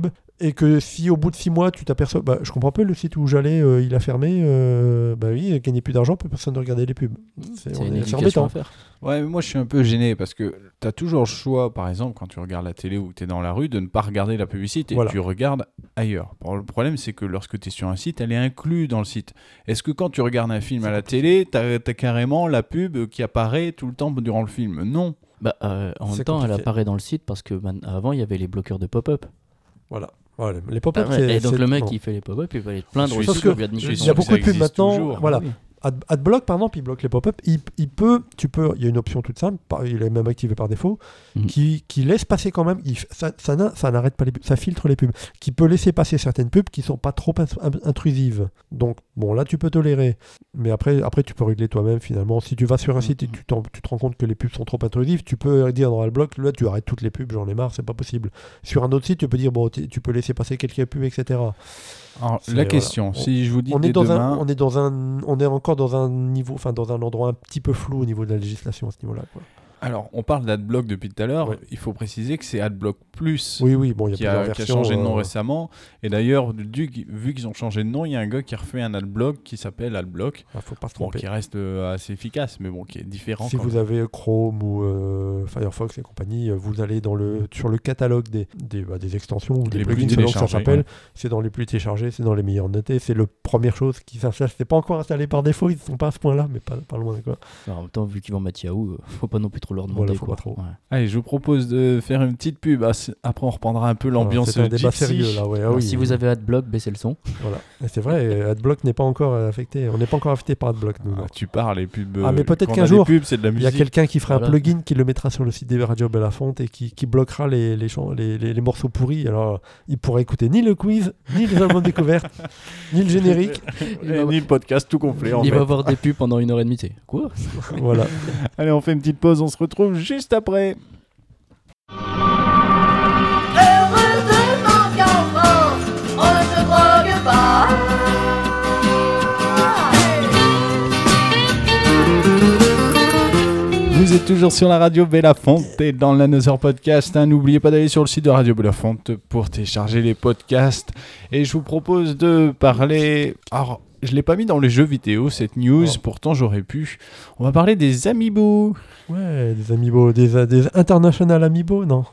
Et que si au bout de 6 mois, tu t'aperçois... Bah, je comprends pas, le site où j'allais, il a fermé. Bah oui, il gagnait plus d'argent, plus personne ne regardait les pubs. C'est on une est éducation embêtant. à faire. Ouais, mais moi je suis un peu gêné parce que tu as toujours le choix, par exemple, quand tu regardes la télé ou que tu es dans la rue, de ne pas regarder la publicité. Voilà. Tu regardes ailleurs. Bon, le problème, c'est que lorsque tu es sur un site, elle est inclue dans le site. Est-ce que quand tu regardes un film à la télé, tu as carrément la pub qui apparaît tout le temps durant le film? Non. Bah, en même C'est temps, elle compliqué. apparaît dans le site parce que avant, il y avait les bloqueurs de pop-up. Voilà. Les pop-up, Et donc le mec non. qui fait les pop-up, il va aller te plaindre Je au suis site sûr- où il y a de je Mickey suis Il y a sûr Mouse. que beaucoup de ça pubs existe maintenant. toujours. Voilà. Oui. Adblock, par exemple, il bloque les pop-up. Il y a une option toute simple, il est même activé par défaut, Mhm. qui laisse passer quand même. Ça n'arrête pas les pubs, ça filtre les pubs, qui peut laisser passer certaines pubs qui sont pas trop intrusives. Donc bon, là tu peux tolérer, mais après tu peux régler toi-même finalement. Si tu vas sur un site et tu te rends compte que les pubs sont trop intrusives, tu peux dire dans Adblock, là tu arrêtes toutes les pubs, j'en ai marre, c'est pas possible. Sur un autre site, tu peux dire bon, tu peux laisser passer quelques pubs, etc. Alors, C'est- la question, voilà. si je vous dis On dès est demain... on est encore dans un niveau, enfin dans un endroit un petit peu flou au niveau de la législation à ce niveau-là, quoi. Alors, on parle d'Adblock depuis tout à l'heure. Ouais. Il faut préciser que c'est Adblock Plus Oui, bon, il y a qui plusieurs a versions. changé de nom récemment. Et d'ailleurs, vu qu'ils ont changé de nom, il y a un gars qui a refait un Adblock qui s'appelle Adblock. Faut pas se Bon, tromper. qui reste assez efficace, mais bon, qui est différent. Si quand vous même. avez Chrome ou Firefox et compagnie, vous allez sur le catalogue des extensions ou des Les plus plugins, selon que ça téléchargés, s'appelle. ouais. C'est dans les plus téléchargés, c'est dans les meilleurs notés. C'est la première chose qui s'affiche. C'est pas encore installé par défaut, ils ne sont pas à ce point-là, mais pas loin, quoi. Alors, en même temps, vu qu'ils vont mettre Yahoo, faut pas non plus trop leur demander. Voilà, faut quoi. pas trop. Ouais. Allez, je vous propose de faire une petite pub. Après, on reprendra un peu l'ambiance C'est un débat gypsy. sérieux là, ouais. Ah Alors, oui, si vous avez Adblock, baissez le son. voilà. Et c'est vrai, Adblock n'est pas encore affecté. On n'est pas encore affecté par Adblock, nous. non. Tu parles, les pubs. Ah, mais peut-être quand on qu'un a des jour, pubs, c'est de la Il y a musique. quelqu'un qui fera Voilà. un plugin qui le mettra sur le site des radios Belafonte et qui bloquera les morceaux pourris. Alors, il pourra écouter ni le quiz, ni les albums découvertes, ni le générique. Et ni le podcast tout complet. En Il fait. va avoir des pubs pendant 1h30. C'est quoi? Voilà. Allez, on fait une petite pause. On se retrouve juste après. Heureusement qu'en France, on ne se drogue pas. Vous êtes toujours sur la radio Belafonte et dans l'Another Podcast. N'oubliez pas d'aller sur le site de Radio Belafonte pour télécharger les podcasts. Et je vous propose de parler... Alors, je ne l'ai pas mis dans les jeux vidéo, cette news. Oh. Pourtant, j'aurais pu. On va parler des Amiibo. Ouais, des amiibo, des international amiibo, non.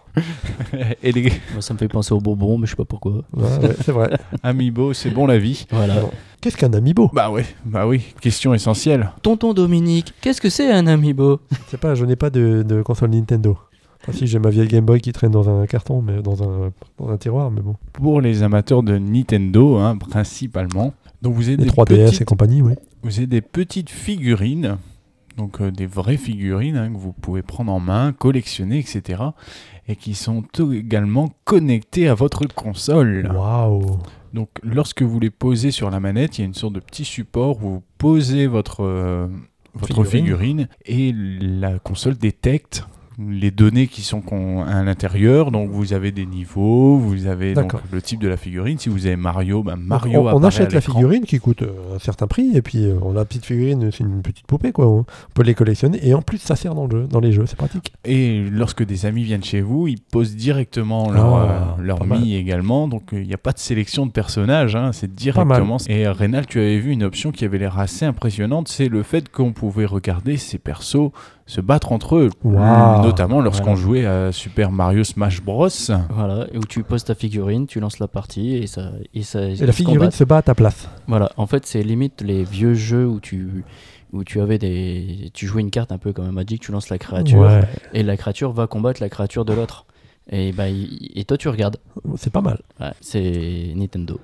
Et les Moi, ça me fait penser aux bonbons, mais je sais pas pourquoi. Ouais, c'est vrai. Amiibo, c'est bon la vie. Voilà. Non. Qu'est-ce qu'un amiibo? Bah oui, question essentielle. Tonton Dominique, qu'est-ce que c'est un Amiibo? Je sais pas, je n'ai pas de console Nintendo. Enfin, si, j'ai ma vieille Game Boy qui traîne dans un carton, mais dans un tiroir, mais bon. Pour les amateurs de Nintendo, hein, principalement. Donc vous avez Les des 3DS petites... et compagnie, oui. Vous avez des petites figurines, donc des vraies figurines hein, que vous pouvez prendre en main, collectionner, etc. Et qui sont également connectées à votre console. Waouh. Donc lorsque vous les posez sur la manette, il y a une sorte de petit support où vous posez votre figurine et la console détecte les données qui sont à l'intérieur. Donc vous avez des niveaux, vous avez donc D'accord. le type de la figurine. Si vous avez Mario, Donc, Mario on apparaît achète à la l'écran. figurine qui coûte un certain prix, et puis on a la petite figurine, c'est une petite poupée, quoi. On peut les collectionner, et en plus, ça sert dans les jeux, c'est pratique. Et lorsque des amis viennent chez vous, ils posent directement leur pas mal. Mii également. Donc il n'y a pas de sélection de personnages, hein, c'est directement. Et Rénal, tu avais vu une option qui avait l'air assez impressionnante, c'est le fait qu'on pouvait regarder ces persos se battre entre eux. Waouh. Notamment lorsqu'on Voilà. jouait à Super Mario Smash Bros. Voilà, et où tu poses ta figurine, tu lances la partie et ça. Et Et la figurine se bat à ta place. Voilà, en fait, c'est limite les vieux jeux où tu avais tu jouais une carte un peu comme un Magic, tu lances la créature Ouais, et la créature va combattre la créature de l'autre. Et et toi tu regardes. c'est pas mal. Ouais, c'est Nintendo.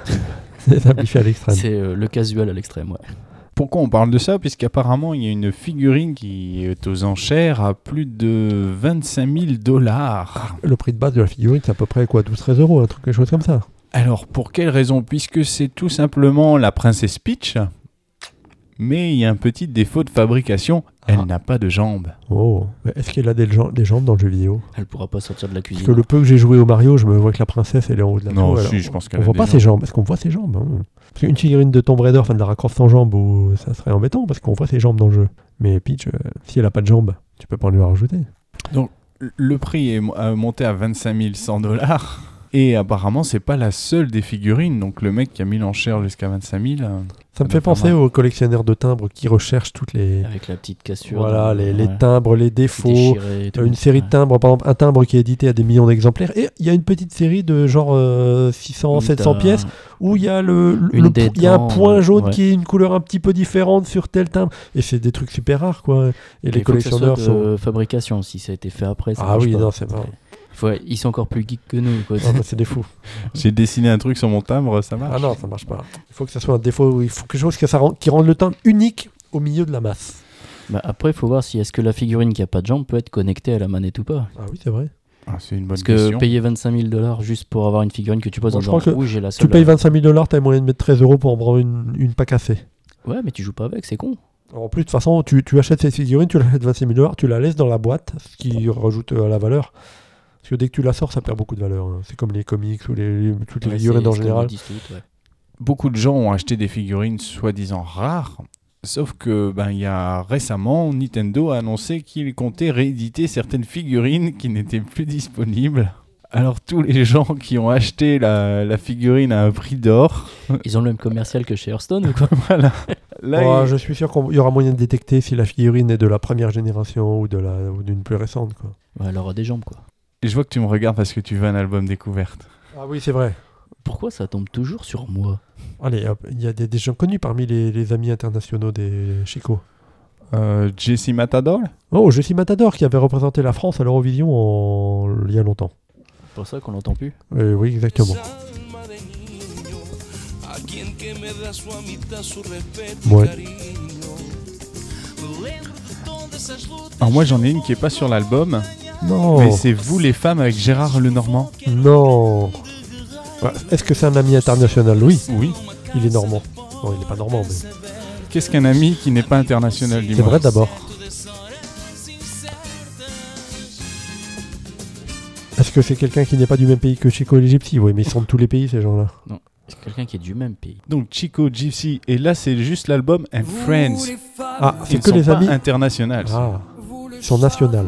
C'est simplifié à l'extrême. C'est le casual à l'extrême, ouais. Pourquoi on parle de ça? Puisqu'apparemment, il y a une figurine qui est aux enchères à plus de 25 000 $. Le prix de base de la figurine, c'est à peu près quoi, 12-13 €, un truc, quelque chose comme ça. Alors, pour quelle raison? Puisque c'est tout simplement la princesse Peach, mais il y a un petit défaut de fabrication, elle Ah. n'a pas de jambes. Oh, mais est-ce qu'elle a des jambes dans le jeu vidéo? Elle pourra pas sortir de la Parce cuisine. que le peu que j'ai joué au Mario, je me vois que la princesse, elle est en haut de la Non, tour. si, alors, je pense on qu'elle a voit des pas jambes. ses jambes. Est-ce qu'on voit ses jambes, hein? Parce qu'une figurine de Tomb Raider, enfin de Lara Croft sans jambes, ça serait embêtant parce qu'on voit ses jambes dans le jeu. Mais Peach, si elle a pas de jambes, tu peux pas en lui rajouter. Le prix est monté à 25 100 $. Et apparemment, c'est pas la seule des figurines. Donc le mec qui a mis l'enchère jusqu'à 25 000. Ça me fait penser aux collectionneurs de timbres qui recherchent toutes les... Avec la petite cassure. Voilà, les timbres, les défauts. Déchiré et tout. Une série de timbres, par exemple, un timbre qui est édité à des millions d'exemplaires. Et il y a une petite série de genre 600, 700 pièces où il y a il y a un point jaune qui est une couleur un petit peu différente sur tel timbre. Et c'est des trucs super rares, quoi. Et les collectionneurs sont... fabrication, si ça a été fait après, ça marche pas. Non, c'est pas... Ils sont encore plus geeks que nous, quoi. C'est des fous. J'ai dessiné un truc sur mon timbre, ça marche. Ah non, ça marche pas. Il faut que ça soit un défaut, il faut quelque chose qui rende le timbre unique au milieu de la masse. Bah après, il faut voir si est-ce que la figurine qui a pas de jambe peut être connectée à la manette ou pas. Ah oui, c'est vrai. C'est une bonne Parce question. que payer 25 000 $ juste pour avoir une figurine que tu poses je crois que j'ai la seule. Tu payes 25 000 $, t'as moyen de mettre 13 € pour en prendre une pas cassée. Ouais, mais tu joues pas avec, c'est con. En plus, de toute façon, tu achètes cette figurine, tu l'achètes 26 000 $, tu la laisses dans la boîte, ce qui rajoute à la valeur. Parce que dès que tu la sors, ça perd beaucoup de valeur. Hein. C'est comme les comics ou toutes les figurines en général. Beaucoup de gens ont acheté des figurines soi-disant rares. Sauf que il y a récemment, Nintendo a annoncé qu'il comptait rééditer certaines figurines qui n'étaient plus disponibles. Alors tous les gens qui ont acheté la figurine à un prix d'or... Ils ont le même commercial que chez Hearthstone ou quoi? Voilà. Là, je suis sûr qu'il y aura moyen de détecter si la figurine est de la première génération ou d'une plus récente, quoi. Ouais, elle aura des jambes, quoi. Et je vois que tu me regardes parce que tu veux un album découverte. Ah oui, c'est vrai. Pourquoi ça tombe toujours sur moi? Allez, hop, il y a des gens connus parmi les amis internationaux des Chico. Jesse Matador. Oh, Jesse Matador qui avait représenté la France à l'Eurovision il y a longtemps. C'est pour ça qu'on l'entend plus. Oui, exactement. Ouais. Alors moi j'en ai une qui est pas sur l'album. Non. Mais c'est Vous les femmes avec Gérard Lenormand. Non. Est-ce que c'est un ami international? Oui. Oui. Il est normand. Non, il n'est pas normand, mais... Qu'est-ce qu'un ami qui n'est pas international, dis-moi? C'est vrai d'abord. Est-ce que c'est quelqu'un qui n'est pas du même pays que Chico et les Gypsy? Oui, mais ils sont de tous les pays, ces gens-là. Non, c'est quelqu'un qui est du même pays. Donc Chico, Gypsy, et là c'est juste l'album And Friends. Ah, c'est Ils que sont les pas amis internationaux. Ah, ils sont nationaux.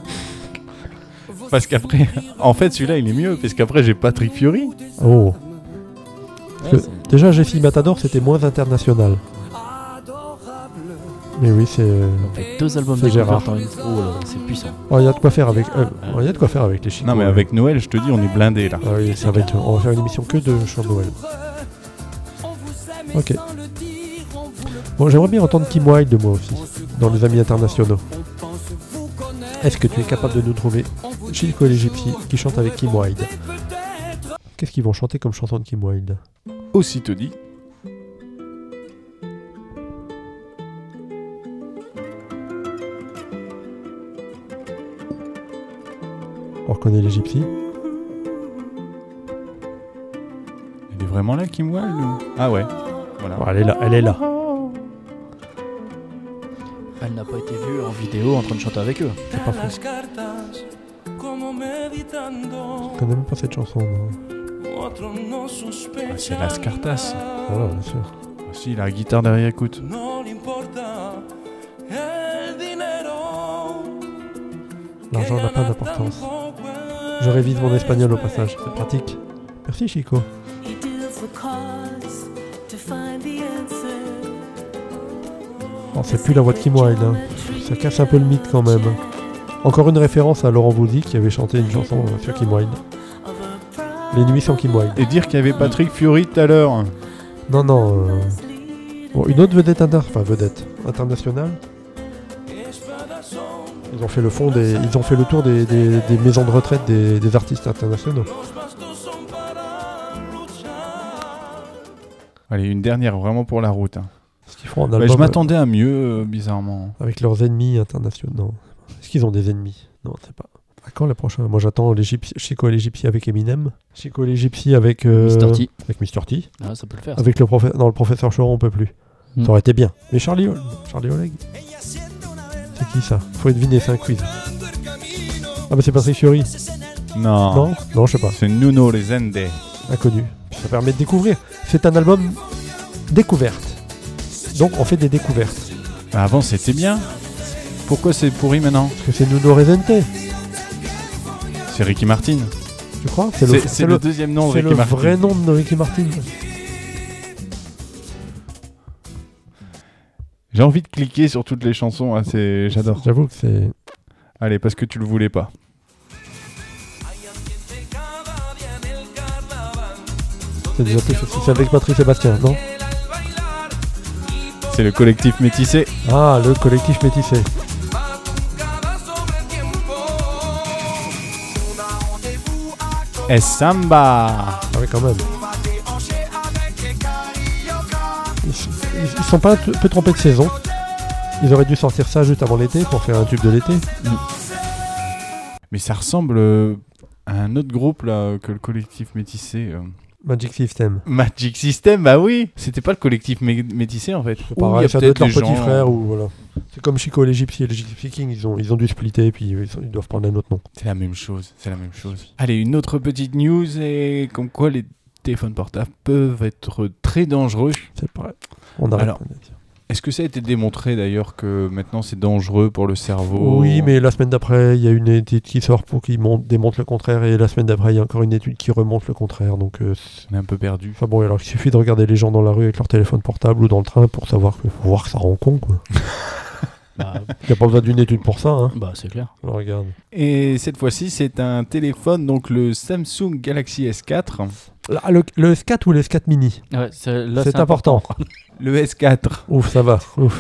Parce qu'après, en fait celui-là il est mieux, parce qu'après j'ai Patrick Fiori. Oh. Déjà, Jesse Matador, c'était moins international. Mais oui, c'est... On fait 2 albums de Gérard. en une... Oh là, c'est puissant. Il y a de quoi faire avec... il y a de quoi faire avec les Chico. Non mais avec Noël, je te dis, on est blindés là. Ah oui, ça va être... On va faire une émission que de chants de Noël. Ok. Bon, j'aimerais bien entendre Kim Wilde, moi aussi, dans les amis internationaux. Est-ce que tu es capable de nous trouver Chico et les Gypsy qui chantent avec Kim Wilde? Qu'est-ce qu'ils vont chanter comme chanson de Kim Wilde? Aussitôt dit. On reconnaît les Gypsy. Elle est vraiment là, Kim Wilde ou... Ah ouais. Voilà. Oh, elle est là, elle est là. Elle n'a pas été vue en vidéo en train de chanter avec eux. C'est pas faux. Je connais même pas cette chanson. C'est Las Cartas. Voilà, bien sûr. Si, la guitare derrière, écoute. L'argent n'a pas d'importance. Je révise mon espagnol au passage, c'est pratique. Merci Chico. Oh, c'est plus la voix de Kim Wilde, hein. Ça casse un peu le mythe quand même. Encore une référence à Laurent Voulzy qui avait chanté une chanson sur Kim Wilde. Les nuits sans Kim Wilde. Et dire qu'il y avait Patrick Fiori tout à l'heure. Non. Bon, une autre vedette internationale. Ils ont fait le tour des maisons de retraite des artistes internationaux. Allez, une dernière vraiment pour la route. Ce qu'ils feront un album, je m'attendais à mieux, bizarrement. Avec leurs ennemis internationaux. Est-ce qu'ils ont des ennemis? Non, c'est pas. À quand la prochaine? Moi j'attends Chico et les Gypsy avec Eminem. Chico et les Gypsy avec Mr. T. Avec Mr. T. Ah, ça peut le faire. Ça. Avec le professeur Choron, on peut plus. Ça aurait été bien. Mais Charlie Oleg. C'est qui ça? Faut deviner, c'est un quiz. Ah bah c'est Patrick Fiori. Non, je sais pas. C'est Nuno Rezende. Inconnu. Ça permet de découvrir. C'est un album découverte. Donc on fait des découvertes. Bah avant c'était bien. Pourquoi c'est pourri maintenant? Parce que c'est Nuno Rezende. C'est Ricky Martin. Tu crois? C'est le deuxième nom de C'est Ricky le Martin. vrai nom de Ricky Martin. J'ai envie de cliquer sur toutes les chansons, hein, j'adore. J'avoue que c'est... Allez, parce que tu le voulais pas. C'est déjà plus... C'est avec Patrice Sébastien, non? C'est le collectif métissé. Ah, le collectif métissé. Et Samba. Ah oui, quand même. Ils sont pas un peu trompés de saison. Ils auraient dû sortir ça juste avant l'été pour faire un tube de l'été. Mais ça ressemble à un autre groupe là que le collectif métissé. Magic System. Magic System, bah oui. C'était pas le collectif métissé en fait. C'est Ou il y pareil, a ça doit être peut-être leur des petit gens- frère ou voilà. C'est comme Chico et les Gypsy et les Gypsy King, ils ont dû splitter puis ils doivent prendre un autre nom. C'est la même chose, c'est la même chose. Allez, une autre petite news et comme quoi les téléphones portables peuvent être très dangereux. C'est pareil. On arrête. Alors, Est-ce que ça a été démontré d'ailleurs que maintenant c'est dangereux pour le cerveau? Oui, mais la semaine d'après, il y a une étude qui sort pour qui démontre le contraire et la semaine d'après, il y a encore une étude qui remonte le contraire. Donc, On est un peu perdu. enfin bon, alors il suffit de regarder les gens dans la rue avec leur téléphone portable ou dans le train pour voir que ça rend con, quoi. Bah, Il n'y a pas besoin d'une étude pour ça, hein. bah, c'est clair. Alors, regarde. Et cette fois-ci, c'est un téléphone, donc le Samsung Galaxy S4. Là, le S4 ou le S4 mini? Ouais, là, C'est important. Le S4. Ouf, ça va. Ouf.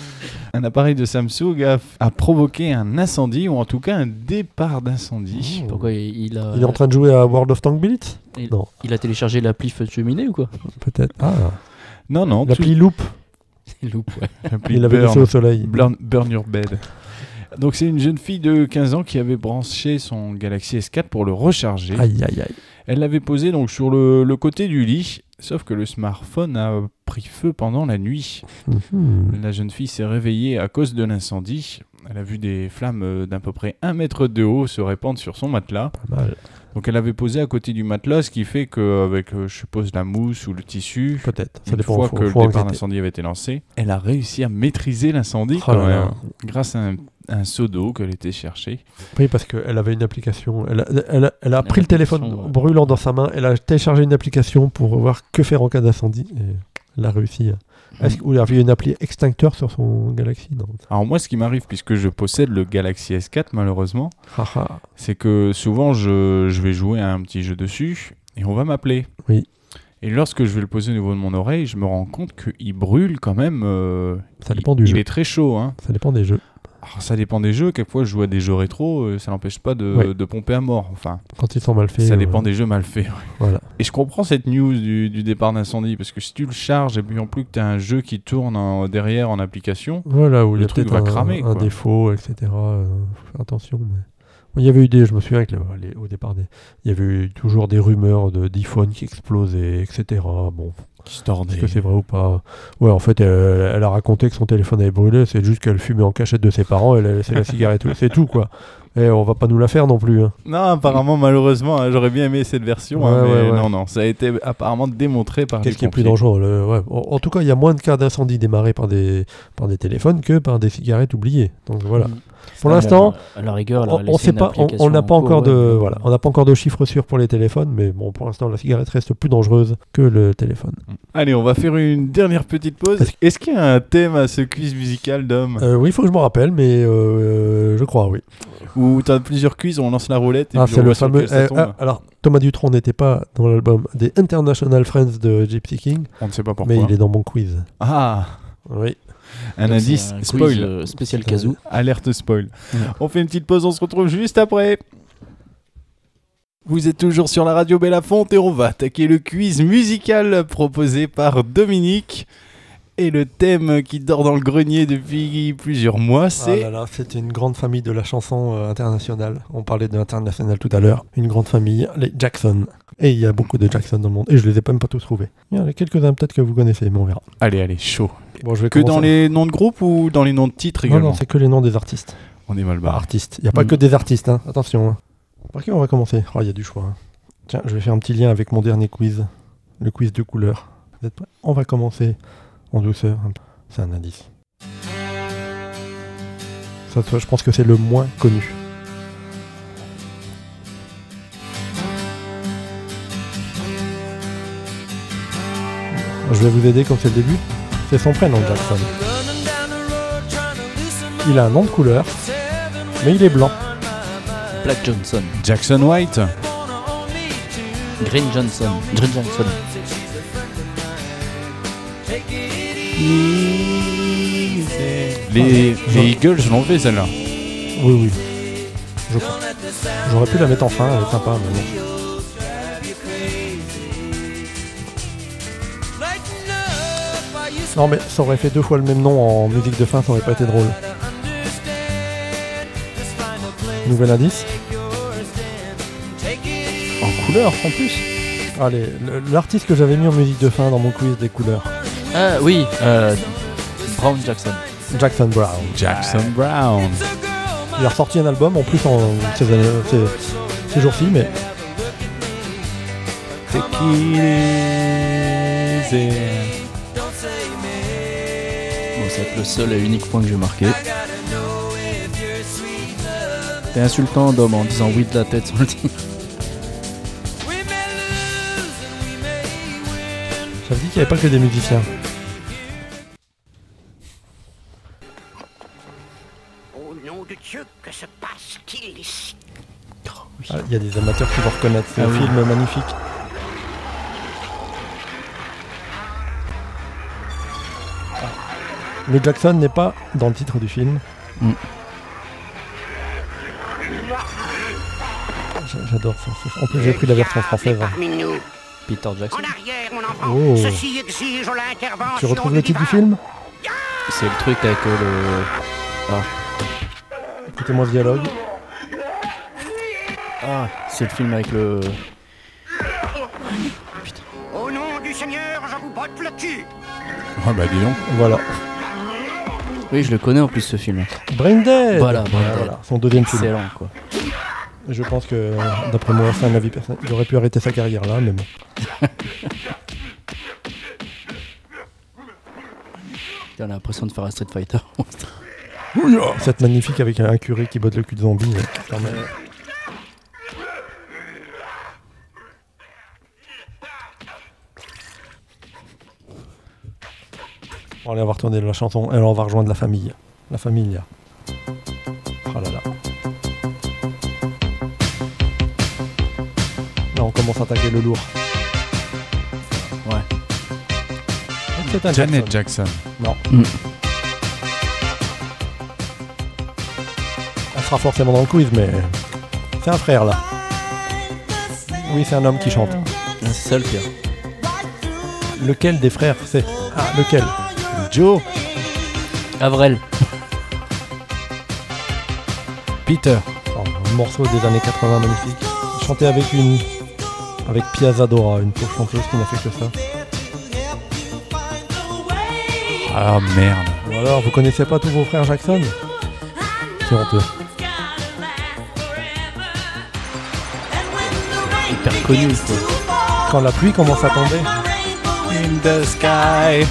Un appareil de Samsung a provoqué un incendie, ou en tout cas un départ d'incendie. Pourquoi il a, Il est en train de jouer à World of Tank Blitz? Non, il a téléchargé l'appli feu de cheminée ou quoi? peut-être. Ah, Non, non, l'appli Loop. Il loupe, ouais. l'appli Il avait Burn. laissé au soleil. Burn Your Bed. Donc c'est une jeune fille de 15 ans qui avait branché son Galaxy S4 pour le recharger. Aïe, aïe, aïe. Elle l'avait posé donc sur le côté du lit, sauf que le smartphone a pris feu pendant la nuit. Mhm. La jeune fille s'est réveillée à cause de l'incendie. Elle a vu des flammes d'à peu près 1 mètre de haut se répandre sur son matelas. Pas mal. Donc elle avait posé à côté du matelas, ce qui fait qu'avec, je suppose, la mousse ou le tissu, Peut-être. Ça une dépend. fois faut que le enquêter. départ d'incendie avait été lancé, elle a réussi à maîtriser l'incendie Oh quand là là. même, grâce à un seau d'eau qu'elle était chercher. Oui, parce qu'elle avait une application. Elle a pris le application, téléphone ouais. brûlant dans sa main. Elle a téléchargé une application pour voir que faire en cas d'incendie. Et elle a réussi. Ou il y avait une appli extincteur sur son Galaxy? Non. Alors moi, ce qui m'arrive, puisque je possède le Galaxy S4 malheureusement, Haha. c'est que souvent je vais jouer à un petit jeu dessus et on va m'appeler. Oui. Et lorsque je vais le poser au niveau de mon oreille, je me rends compte qu'il brûle quand même. Ça dépend du il jeu. est très chaud. Hein. Ça dépend des jeux. Alors, ça dépend des jeux. Quelquefois, je joue à des jeux rétro, ça n'empêche pas Ouais. de pomper à mort. Enfin, Quand ils sont mal faits. ça dépend des jeux mal faits. Ouais. Voilà. Et je comprends cette news du départ d'incendie, parce que si tu le charges et puis en plus que tu as un jeu qui tourne derrière en application, Voilà, où il y Le a truc peut-être va cramer, un quoi. défaut, etc. Faut faire attention. Mais... Il y avait eu je me souviens au départ, il y avait eu toujours des rumeurs d'iPhone qui explosaient, etc. Bon, est-ce que c'est vrai ou pas? Ouais, en fait, elle a raconté que son téléphone avait brûlé, c'est juste qu'elle fumait en cachette de ses parents, elle a laissé la cigarette, c'est tout, quoi. Et on va pas nous la faire non plus. Hein. Non, apparemment, malheureusement, hein, j'aurais bien aimé cette version, hein, Ouais, mais ouais. non, ça a été apparemment démontré par Qu'est-ce les qui est plus pompiers. dangereux? Ouais. En tout cas, il y a moins de cas d'incendie démarrés par des téléphones que par des cigarettes oubliées. Donc voilà. Pour Ah, l'instant, bon, à la rigueur, elle a on laissé sait une pas, application on n'a pas en cours, encore ouais. on n'a pas encore de chiffres sûrs pour les téléphones, mais bon, pour l'instant, la cigarette reste plus dangereuse que le téléphone. Allez, on va faire une dernière petite pause. Est-ce qu'il y a un thème à ce quiz musical, Dom? Oui, il faut que je m'en rappelle, mais je crois, oui. Où tu as plusieurs quiz, on lance la roulette et Ah, puis c'est on le voit sur fameux. lequel ça tombe. Alors, Thomas Dutronc n'était pas dans l'album des International Friends de Gypsy King, On ne sait pas pourquoi. mais il est dans mon quiz. Ah, Oui. un Donc, indice, c'est un quiz, spoil. spécial Kazoo. Alerte spoil. Ouais. On fait une petite pause, on se retrouve juste après. Vous êtes toujours sur la radio Bellafonte et on va attaquer le quiz musical proposé par Dominique. Et le thème qui dort dans le grenier depuis plusieurs mois, c'est... Ah là là, c'est une grande famille de la chanson internationale. On parlait de l'international tout à l'heure. Une grande famille, les Jackson. Et il y a beaucoup de Jackson dans le monde. Et je les ai même pas tous trouvés. Il y en a quelques-uns peut-être que vous connaissez, mais on verra. Allez, chaud. Bon, je vais Que commencer. dans les noms de groupe ou dans les noms de titres Non, également? non, c'est que les noms des artistes. On est mal barré. Artistes. Il n'y a pas Mm. que des artistes, hein. Attention. Hein. Par qui on va commencer? Oh, il y a du choix. Hein. Tiens, je vais faire un petit lien avec mon dernier quiz. Le quiz de couleurs. Vous êtes prêts? On va commencer en douceur. C'est un indice. Ça, je pense que c'est le moins connu. Je vais vous aider comme c'est le début. C'est son prénom, Jackson. Il a un nom de couleur, mais il est blanc. Black Johnson. Jackson White. Green Johnson. Green Johnson. Les Eagles l'ont fait celle-là. Oui. Je crois. J'aurais pu la mettre en fin, elle est sympa, mais non. Non mais ça aurait fait 2 fois le même nom en musique de fin, ça aurait pas été drôle. Nouvel indice. En couleur en plus. Allez, l'artiste que j'avais mis en musique de fin dans mon quiz des couleurs. Ah oui, Brown Jackson. Jackson Brown. Jackson Brown. Il a ressorti un album en plus en ces jours-ci, mais Take it easy. Bon, ça va être le seul et unique point que j'ai marqué. T'es insultant, Dom, en disant oui de la tête sur le titre. j'avais dit qu'il n'y avait pas que des musiciens. Au nom de Dieu, que se passe-t-il ici? Ah, il y a des amateurs qui vont reconnaître. C'est Ah un oui. film magnifique. Le Jackson n'est pas dans le titre du film. Mm. J'adore ça. En plus, j'ai pris la version française. Parmi nous. Peter Jackson. En arrière, mon enfant. Oh. Ceci exige l'intervention. Tu retrouves le titre du film? C'est le truc avec le... Écoutez-moi ce dialogue. Ah, c'est le film avec le... Au nom du Seigneur, je vous botte le cul. Oh bah dis donc. Voilà. Oui, je le connais en plus ce film. Brain Dead. Voilà, Brain Dead. Voilà, son deuxième film. Excellent quoi. Je pense que, d'après moi, c'est un avis personnel. Il aurait pu arrêter sa carrière là, mais bon. T'as l'impression de faire un Street Fighter. Cette magnifique avec un curé qui botte le cul de zombie. Quand même. Bon, allez, on va retourner de la chanson et alors on va rejoindre la famille. La famille. Oh là là. Là, on commence à attaquer le lourd. Ouais. C'est un Janet Jackson. Jackson. Non. Mm. Elle sera forcément dans le quiz, mais c'est un frère là. Oui, c'est un homme qui chante. Ah, c'est ça le pire. Lequel des frères c'est? Ah, lequel? Joe. Avril. Peter. Oh, un morceau des années 80 magnifique. Chanté avec Pia Zadora, une pauvre chanteuse qui n'a fait que ça. Ah merde. Ou alors, vous connaissez pas tous vos frères Jackson? C'est honteux. Hyper connu quoi. Quand la pluie commence à tomber, In the sky.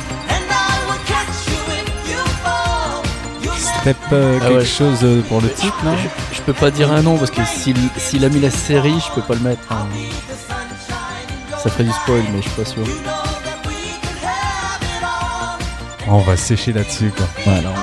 Step quelque ouais. chose pour le titre, non? Je peux pas dire un nom parce que s'il a mis la série, je peux pas le mettre. Hein. Ça ferait du spoil, mais je suis pas sûr. On va sécher là-dessus quoi. Ouais, la honte.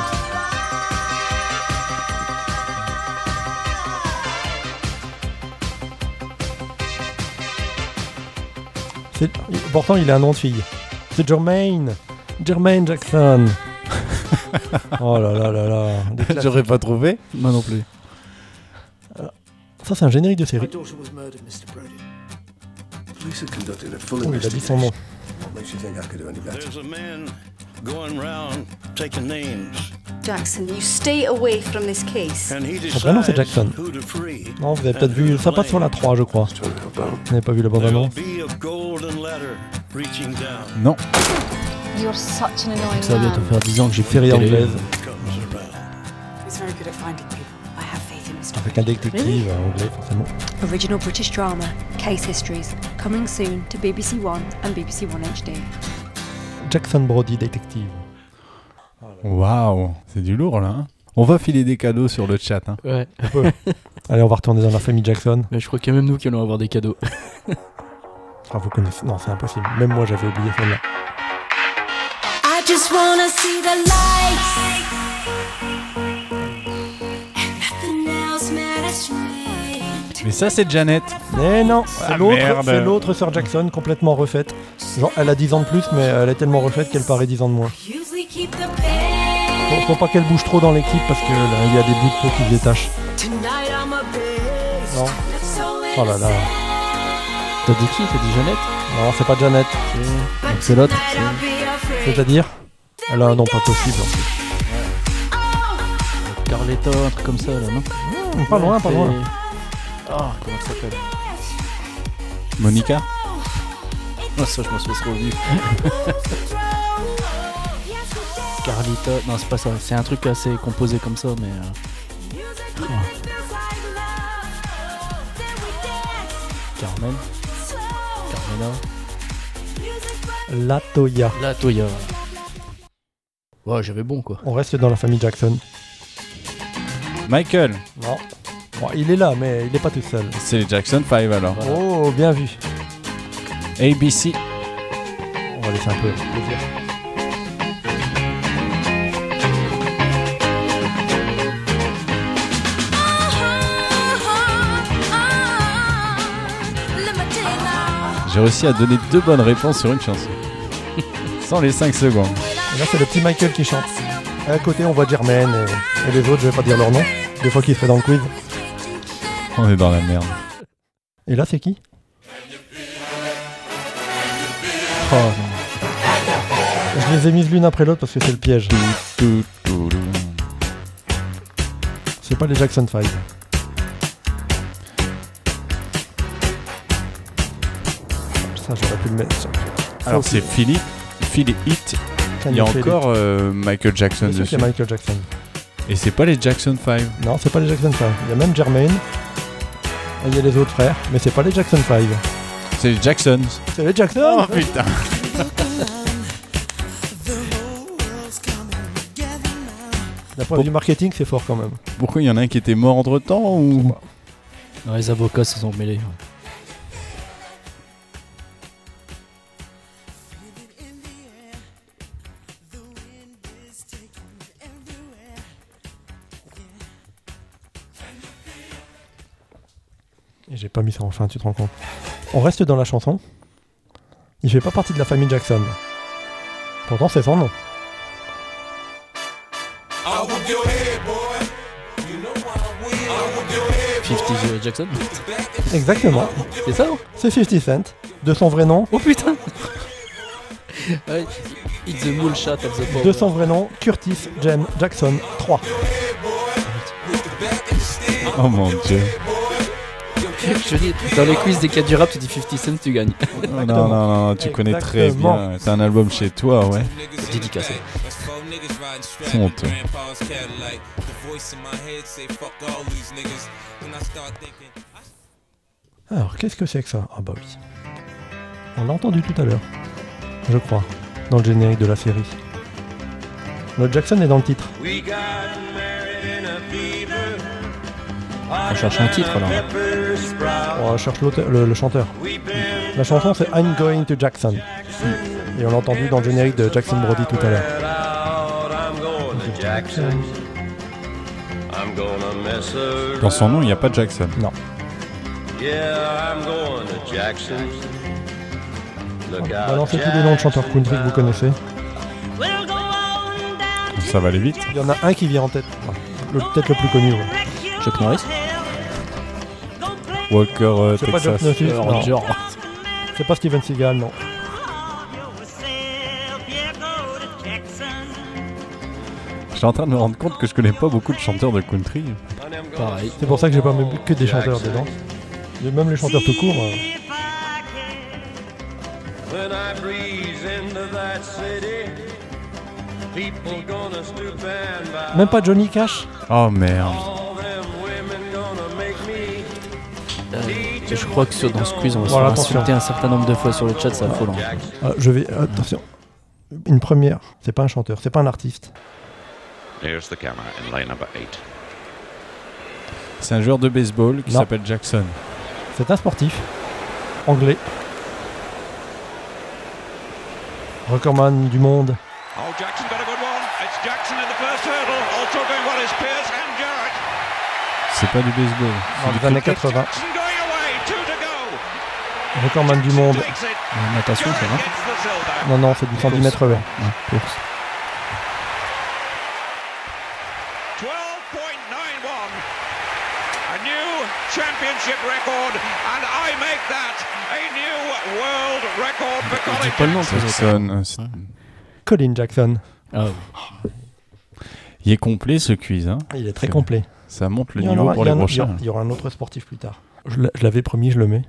pourtant il a un nom de fille. C'est Jermaine Jackson. Oh là là là là. Des classiques. J'aurais pas trouvé. Moi non plus. Ça c'est un générique de série. daughter was murdered, Mr. Brody. Police have conducted a full Oh, il a dit son nom. What makes you think I could do any better? There's a man going round taking names, Jackson, you stay away from this case. and he Son prénom, c'est decides Jackson. who to free. Non, vous avez peut-être vu, ça passe sur la 3 je crois. Turn it up, Vous n'avez pas vu la There'll bande-annonce? be a golden ladder reaching down. Non. You're such an annoying Ça va bientôt faire 10 ans que j'ai fait Série de télé. anglaise Comes around. He's very good at finding people. I have faith in Mr. avec un détective anglais forcément. Original British drama, Case Histories, coming soon to BBC One and BBC One HD. Jackson Brody détective. Waouh. C'est du lourd là. Hein. On va filer des cadeaux sur le chat. Hein. Ouais. Allez, on va retourner dans la famille Jackson. Mais je crois qu'il y a même nous qui allons avoir des cadeaux. Ah, vous connaissez? Non, c'est impossible. Même moi, j'avais oublié celle-là. just wanna see the lights. And nothing else matters to me. Mais ça, c'est Janet. Mais non, Ah, merde. c'est l'autre Sir Jackson, complètement refaite. Genre, elle a 10 ans de plus, mais elle est tellement refaite qu'elle paraît 10 ans de moins. Usually keep the pain. Faut pas qu'elle bouge trop dans l'équipe parce que là, il y a des bouts de peau qui se détachent. Tonight I'm a beast. Non. That's all Oh là là. T'as dit qui? T'as dit Jeannette? Non, c'est pas Janet. Donc c'est l'autre. Tonight I'll be afraid. C'est-à-dire elle a un nom pas possible. En plus. Carletta, un truc comme ça là, non? Pas loin, pas loin. Ah, comment ça s'appelle? Monica. Ah, ça, je m'en suis revenu. Carlita, non, c'est pas ça. C'est un truc assez composé comme ça, mais. Carmen. Carmela. La Toya. La Toya. Ouais, j'avais bon quoi. On reste dans la famille Jackson. Michael. Non. Bon, il est là, mais il est pas tout seul. C'est les Jackson 5 alors. Voilà. Oh, bien vu. ABC. On va laisser un peu plaisir. J'ai réussi à donner 2 bonnes réponses sur une chanson. Sans les 5 secondes. Et là, c'est le petit Michael qui chante. À côté, on voit Jermaine et les autres, je vais pas dire leur nom. Des fois qu'ils seraient dans le quiz. On est dans la merde. Et là, c'est qui? Oh, non. Je les ai mises l'une après l'autre parce que c'est le piège. C'est pas les Jackson 5. Ça, j'aurais pu le mettre. Ça. Alors c'est Philip Hit. Il y a encore Michael Jackson dessus. dessus. C'est Michael Jackson. Et c'est pas les Jackson 5. Non, c'est pas les Jackson 5. Il y a même Jermaine. Et il y a les autres frères, mais c'est pas les Jackson 5. C'est les Jacksons. C'est les Jackson. Oh putain. D'un point de vue marketing, c'est fort quand même. Pourquoi il y en a un qui était mort entre temps ou... Non, les avocats se sont mêlés. Et j'ai pas mis ça en fin, tu te rends compte. On reste dans la chanson. Il fait pas partie de la famille Jackson. Pourtant, c'est son nom. 50 Jackson. Exactement. C'est ça? C'est 50 Cent. De son vrai nom. Oh putain. Ouais, It's the Mool Shot of the Power. De son vrai nom, Curtis James Jackson 3. Oh mon dieu. Je dis, dans les quiz des 4 du rap, tu dis 50 Cent, tu gagnes. Non, tu connais très bien. T'as un album chez toi, ouais. C'est dédicacé. C'est honteux. Alors, qu'est-ce que c'est que ça? Ah bah oui. On l'a entendu tout à l'heure, je crois, dans le générique de la série. Le Jackson est dans le titre. On cherche un titre là. On cherche le chanteur. La chanson c'est I'm Going to Jackson. Et on l'a entendu dans le générique de Jackson Brody tout à l'heure. Dans son nom, il n'y a pas Jackson. Non. On va lancer tous les noms de chanteurs country que vous connaissez. Ça va aller vite. Il y en a un qui vient en tête. Peut-être le plus connu. Ouais. Chuck Norris. Walker, C'est pas Texas. Jeff Nussus, non. Roger. C'est pas Steven Seagal, non. Je suis en train de me rendre compte que je connais pas beaucoup de chanteurs de country. Pareil. C'est pour ça que j'ai pas mis que des chanteurs dedans. Et même les chanteurs tout court. Même pas Johnny Cash. Oh merde. Je crois que dans ce quiz, on va se Voilà, faire insulter un certain nombre de fois sur le chat, c'est affolant. Je vais. Attention. Une première. C'est pas un chanteur, c'est pas un artiste. Here's the camera in line number 8. C'est un joueur de baseball qui Non. s'appelle Jackson. C'est un sportif. Anglais. Recordman du monde. Oh, Jackson got a good one. It's Jackson in the first hurdle. Also doing well is Pierce and Jarrett. C'est pas du baseball. Dans les années 80. Jackson going away, 2 to go. Recordman du monde. La natation, ça va. Gets the silver. Non, c'est du 110 mètres haies. Course. 12.91. A new championship record, and I make that a new world record for Je dis Colin pas le nom, Jackson. Jackson. Colin Jackson. Ah oui. Il est complet ce quiz. Hein. Il est très complet. Ça monte le Il y en niveau aura- pour il y les en a- prochains. Il y aura un autre sportif plus tard. Je l'avais promis, je le mets.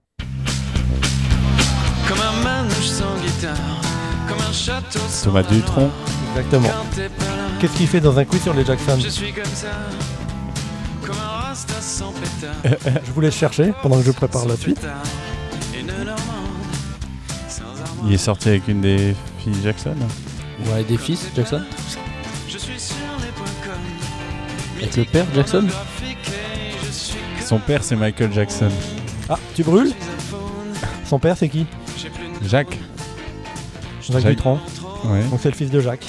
Comme un manouche sans guitare, comme un château sans Thomas Dutronc. Exactement. quand t'es pas là. Qu'est-ce qu'il fait dans un quiz sur les Jackson? Je suis comme ça, comme un rasta sans pétard. Je vous laisse chercher pendant que je prépare la suite. Une normande, sans armoire. Il est sorti avec une des filles Jackson. Ouais, des fils, Jackson. Je suis sur les points com. Avec le père, Jackson. Je suis Son père, c'est Michael Jackson. Ah, tu brûles? Son père, c'est qui? Jacques. Jacques Dutronc. Ouais. Donc c'est le fils de Jacques.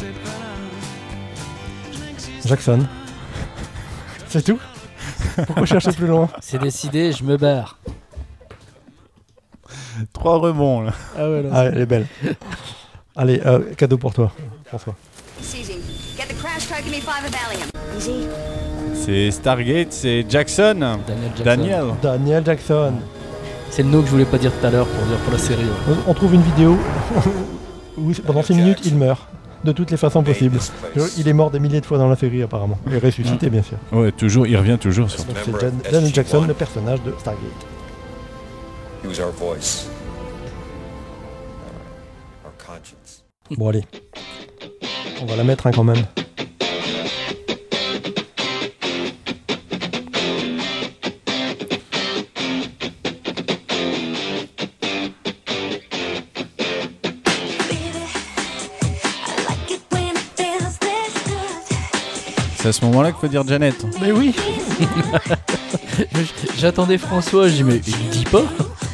Jackson. C'est tout? Pourquoi chercher plus loin? C'est décidé, je me barre. 3 rebonds là. Ah ouais, là. Ah, elle est belle. Allez, cadeau pour toi, François. It's easy. Get the crash tag, give me 5 of Valium. Easy. C'est Stargate, c'est Jackson. Daniel Jackson. Daniel. Daniel Jackson. C'est le nom que je voulais pas dire tout à l'heure pour la série. Ouais. On trouve une vidéo où pendant 6 minutes il meurt. De toutes les façons possibles. Il est mort des milliers de fois dans la série apparemment. Et ressuscité bien sûr. Ouais, toujours, il revient toujours sur. Donc c'est Daniel Jackson, le personnage de Stargate. He was our voice. Our conscience. Bon allez. On va la mettre quand même. C'est à ce moment-là qu'il faut dire Janet. Mais oui. J'attendais François, j'ai dit mais il dit pas.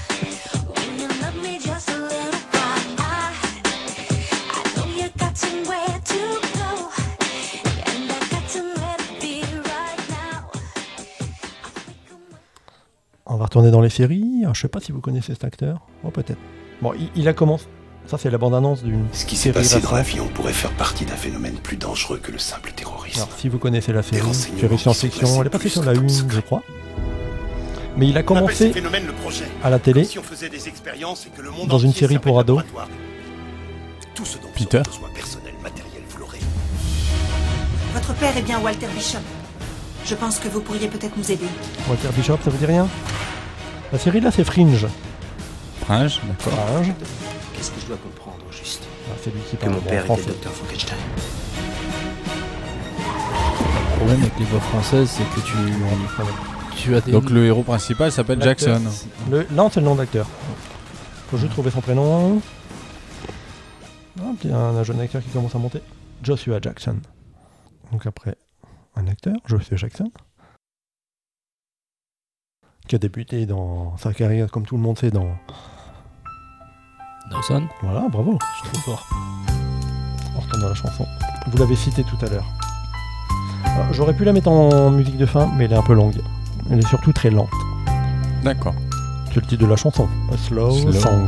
On va retourner dans les séries. Alors, je sais pas si vous connaissez cet acteur. Oh, peut-être. Bon, il a commencé. Ça, c'est la bande-annonce d'une Ce qui s'est série passé dans récente. l'avion pourrait faire partie d'un phénomène plus dangereux que le simple terrorisme. Alors, si vous connaissez la série, renseignements série qui sont science-fiction, placés elle est passée plus sur la comme 1, secret. je crois. Mais il a On appelle commencé ce phénomène le projet. à la télé Comme si on faisait des expériences et que le monde dans une entier série servait pour de ados. laboratoire. Tout ce dont Peter. vous aurez besoin personnel, matériel, vous l'aurez. Votre père est bien Walter Bishop. Je pense que vous pourriez peut-être nous aider. Walter Bishop, ça vous dit rien? La série là, c'est Fringe. Fringe, d'accord. Fringe. Qu'est-ce que je dois comprendre au juste? Ah, c'est lui qui Que parle mon en père était français. le docteur Frankenstein. Le problème avec les voix françaises, c'est que tu as des. Donc le héros principal s'appelle L'acteur. Jackson. Non, c'est le nom de l'acteur. Faut juste trouver son prénom. Ah, puis il y a un jeune acteur qui commence à monter. Joshua Jackson. Donc après, un acteur, Joshua Jackson, qui a débuté dans sa carrière, comme tout le monde sait, dans... Dawson. Voilà, bravo. Je suis trop fort. On retourne dans la chanson. Vous l'avez cité tout à l'heure. Alors, j'aurais pu la mettre en musique de fin, mais elle est un peu longue. Elle est surtout très lente. D'accord. C'est le titre de la chanson. A Slow Slow. Song.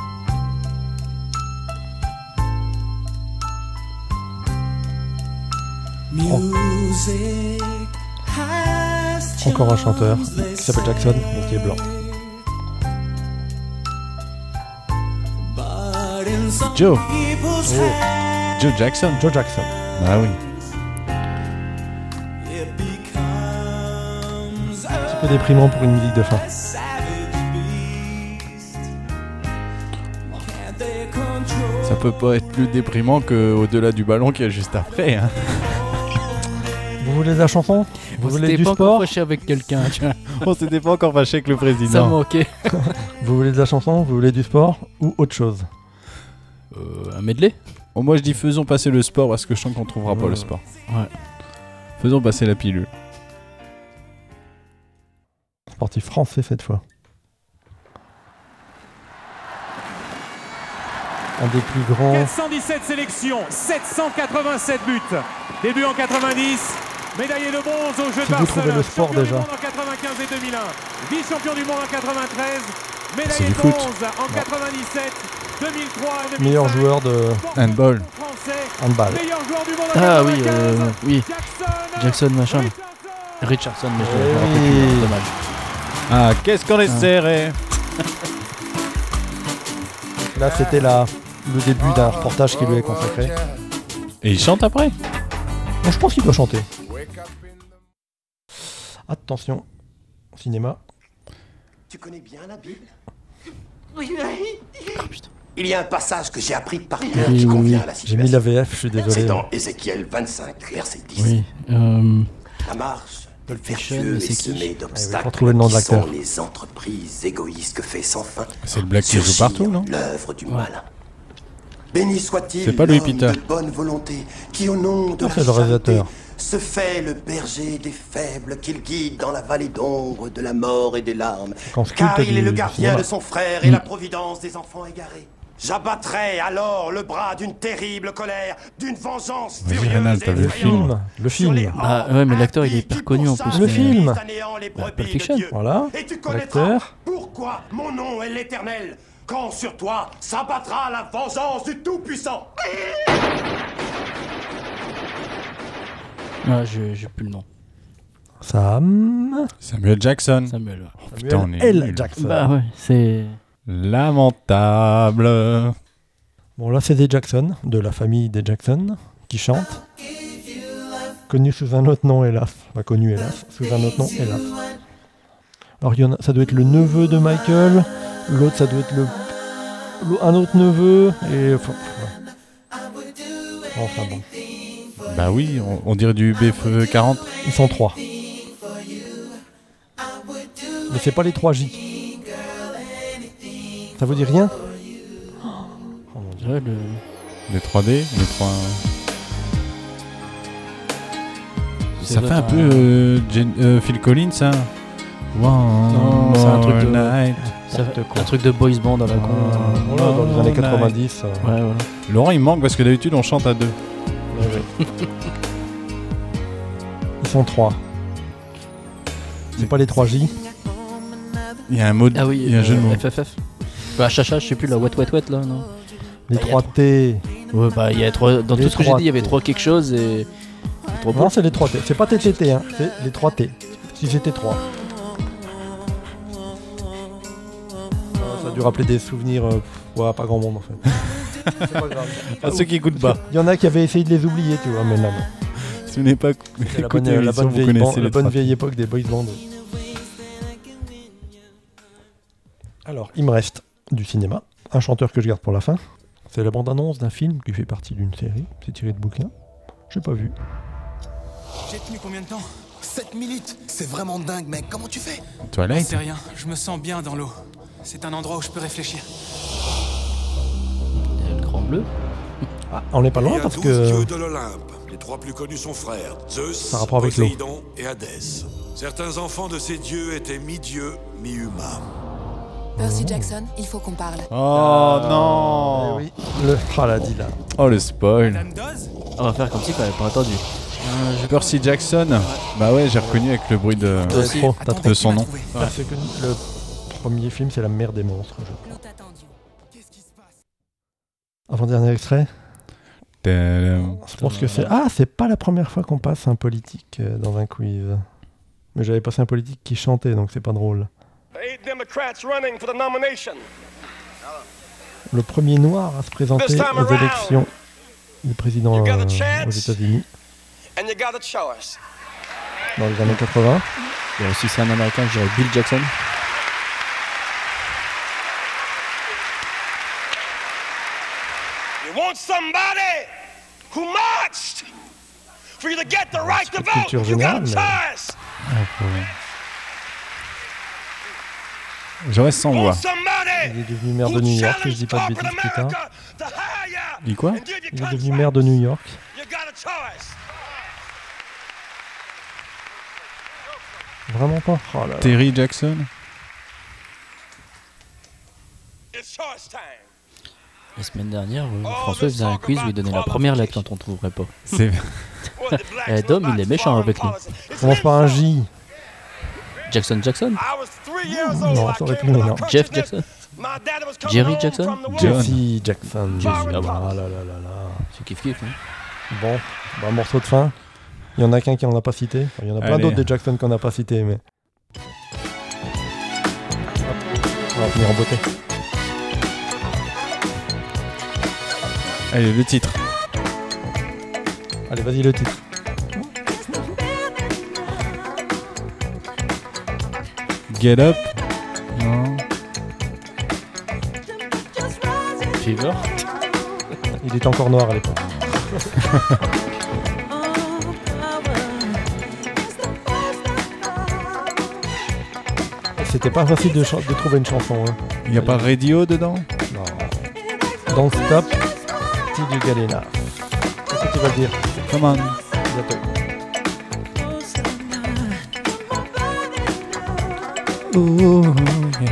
Encore un chanteur qui s'appelle Jackson, mais qui est blanc. Joe. Joe Jackson. Joe Jackson. Ah oui. Un petit peu déprimant pour une musique de fin. Ça peut pas être plus déprimant que Au-delà du ballon qu'il y a juste après. Hein. Vous voulez de la chanson? Vous voulez du pas encore sport? fâché avec quelqu'un, tu vois. On s'était pas encore fâché avec le Ça président. manquait. Vous voulez de la chanson? Vous voulez du sport? Ou autre chose? Un medley. Bon, moi je dis faisons passer le sport parce que je sens qu'on trouvera pas le sport. Ouais. Faisons passer la pilule. Sportif français cette fois. Un des plus grands. 417 sélections, 787 buts. Début en 90, médaillé de bronze aux Jeux de Si vous trouvez Barcelone, le sport champion déjà. du monde en 95 et 2001, vice-champion du monde en 93, C'est médaillé du de foot. bronze en 97, 2003 et 2005. Meilleur joueur de Handball. handball. Meilleur joueur du monde en Ah oui, 95, oui. Jackson machin. Richardson, mais je l'ai rappelé oui. plus, dommage. Ah, qu'est-ce qu'on est serré. Là, c'était le début d'un reportage qui lui est consacré. Et il chante après. Bon, je pense qu'il doit chanter. Attention, cinéma. Tu connais bien la Bible? Oui. Il y a un passage que j'ai appris par cœur Oui, qui oui, convient oui. à la J'ai mis situation. la VF, je suis C'est désolé. dans Ézéchiel 25, verset 10. Oui. La marche Pulp Fiction, vertueux mais et c'est qui semée Ah oui, d'obstacles faut trouver le nom de qui sont l'acteur. les entreprises égoïstes que fait sans fin C'est le black qui joue surgir partout, non? l'œuvre du malin. Béni soit-il C'est pas Louis l'homme Peter. de bonne volonté qui au nom de Ah, la c'est le charité réalisateur. se fait le berger des faibles qu'il guide dans la vallée d'ombre de la mort et des larmes. Séquence Car culte il est du le gardien cinéma. de son frère et la providence des enfants égarés. J'abattrai alors le bras d'une terrible colère, d'une vengeance Vas-y, furieuse Rénal, t'as et vu le effrayante. Le Sur les film. Ah ouais, mais l'acteur il est hyper connu en plus. Le mais- film. les Bah, brebis Pulp de Fiction. Dieu. Voilà. Et tu connaîtras L'acteur. pourquoi mon nom est l'Éternel, quand sur toi s'abattra la vengeance du Tout-Puissant. Ah, j'ai plus le nom. Samuel Jackson. Samuel. Oh, putain, on est L. nuls. Jackson. Bah ouais, c'est. Lamentable. Bon, là, c'est des Jackson, de la famille des Jackson, qui chantent. Connu sous un autre nom, hélas. Enfin, connu, hélas. Sous un autre nom, hélas. Alors, il y en a, ça doit être le neveu de Michael. L'autre, ça doit être un autre neveu. Et. Enfin bon. Bah oui, on dirait du BF40. Ils sont 3. Mais c'est pas les 3J. Ça vous dit rien? Ouais, Les 3D, les 3... Ça fait un peu Phil Collins, ça. Non, c'est un truc de night. un truc de boys band à la con. Voilà, dans les années 90. Ouais, voilà. Laurent, il manque parce que d'habitude, on chante à 2. Ils sont 3. C'est pas les 3J. Il y a un mot, Ah oui, il y a un jeu de mots. FFF. Bah, chacha, je sais plus, la wet là, non? Les 3T. Ouais, bah, il y a trois. Dans Les tout ce que j'ai dit, il y avait 3T. 3 quelque chose et. 3 Non, c'est les 3T. C'est pas TTT, hein. C'est les 3T. Si c'était 3. Ça a dû rappeler des souvenirs. Ouais, pas grand monde en fait. C'est pas grave. À ceux qui écoutent pas. Il y en a qui avaient essayé de les oublier, tu vois, mais là, non. Si vous n'avez pas C'est écouté la l'émission, bonne vous vieille, connaissez les 3. vieille époque des boys bands. Alors, il me reste du cinéma. Un chanteur que je garde pour la fin. C'est la bande-annonce d'un film qui fait partie d'une série. C'est tiré de bouquin. J'ai pas vu. J'ai tenu combien de temps? 7 minutes. C'est vraiment dingue, mec. Comment tu fais? Toilette. C'est rien. Je me sens bien dans l'eau. C'est un endroit où je peux réfléchir. Le grand bleu. Ah, on n'est pas loin parce que. dieux de l'Olympe. Les 3 plus connus sont frères, Zeus, Ça a rapport avec l'eau. Poséidon et Hadès. Certains enfants de ces dieux étaient mi-dieux, mi-humains. Percy Jackson, il faut qu'on parle. Oh non. Eh oui. Oh la dit là. Oh le spoil. On va faire comme si qu'on avait pas entendu. Percy Jackson. Bah ouais, j'ai reconnu avec le bruit de, Toi aussi. T'as trop. de son nom. Parce que le premier film, c'est La Mère des monstres. Avant-dernier extrait. Je pense que c'est. Ah, c'est pas la première fois qu'on passe un politique dans un quiz. Mais j'avais passé un politique qui chantait, donc c'est pas drôle. 8 Democrats running for the nomination. Le premier noir à se présenter This time aux around, élections du président you got a aux chance. États-Unis And you gotta show us. dans les années 80. Et si c'est un américain, je dirais Bill Jackson. You want somebody who marched for you to get the right to vote. culture You got a générale, choice. Je reste sans voix. Il est devenu maire de New York, si je dis pas de bêtises plus tard. Dis quoi? Il est devenu maire de New York. You got a choice. Vraiment pas. Oh là là. Terry Jackson. It's choice time. La semaine dernière, François faisait un quiz où il donnait la première lettre quand on ne trouverait pas. C'est... Dom, il est méchant avec nous. Commence par un J. Jackson? Non, ça aurait pu, non. Jeff Jackson? Jerry Jackson? Jesse Jackson. Ah bon. Ah là là là là. C'est kiff-kiff, hein. Bon, bah, morceau de fin. Il y en a qu'un qui en a pas cité. Enfin, il y en a plein d'autres des Jackson qu'on n'a pas cité, mais... On va finir en beauté. Allez, le titre. Allez, vas-y, le titre. Get Up. Non. Fever. Il était encore noir à l'époque. C'était pas facile de trouver une chanson. Hein. Il n'y a pas Radio dedans? Non. Don't Stop Till You Get Enough. Qu'est-ce que tu vas dire? Come on. Oh, yeah.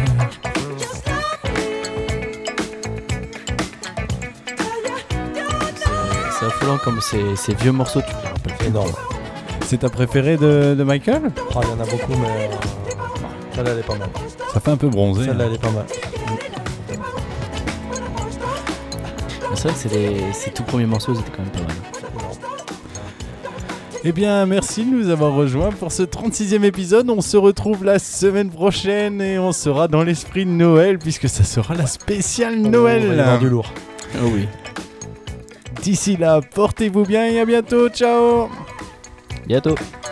C'est affolant comme ces vieux morceaux, tu te rappelles. Énorme. C'est ta préférée de Michael? Oh, il y en a beaucoup, mais celle-là, elle est pas mal. Ça fait un peu bronzé. Celle-là, elle est pas mal. Mais c'est vrai que ces tout premiers morceaux, ils étaient quand même pas mal. Eh bien, merci de nous avoir rejoints pour ce 36e épisode. On se retrouve la semaine prochaine et on sera dans l'esprit de Noël puisque ça sera la spéciale Noël. On va y avoir du lourd. Oh oui. D'ici là, portez-vous bien et à bientôt. Ciao. Bientôt.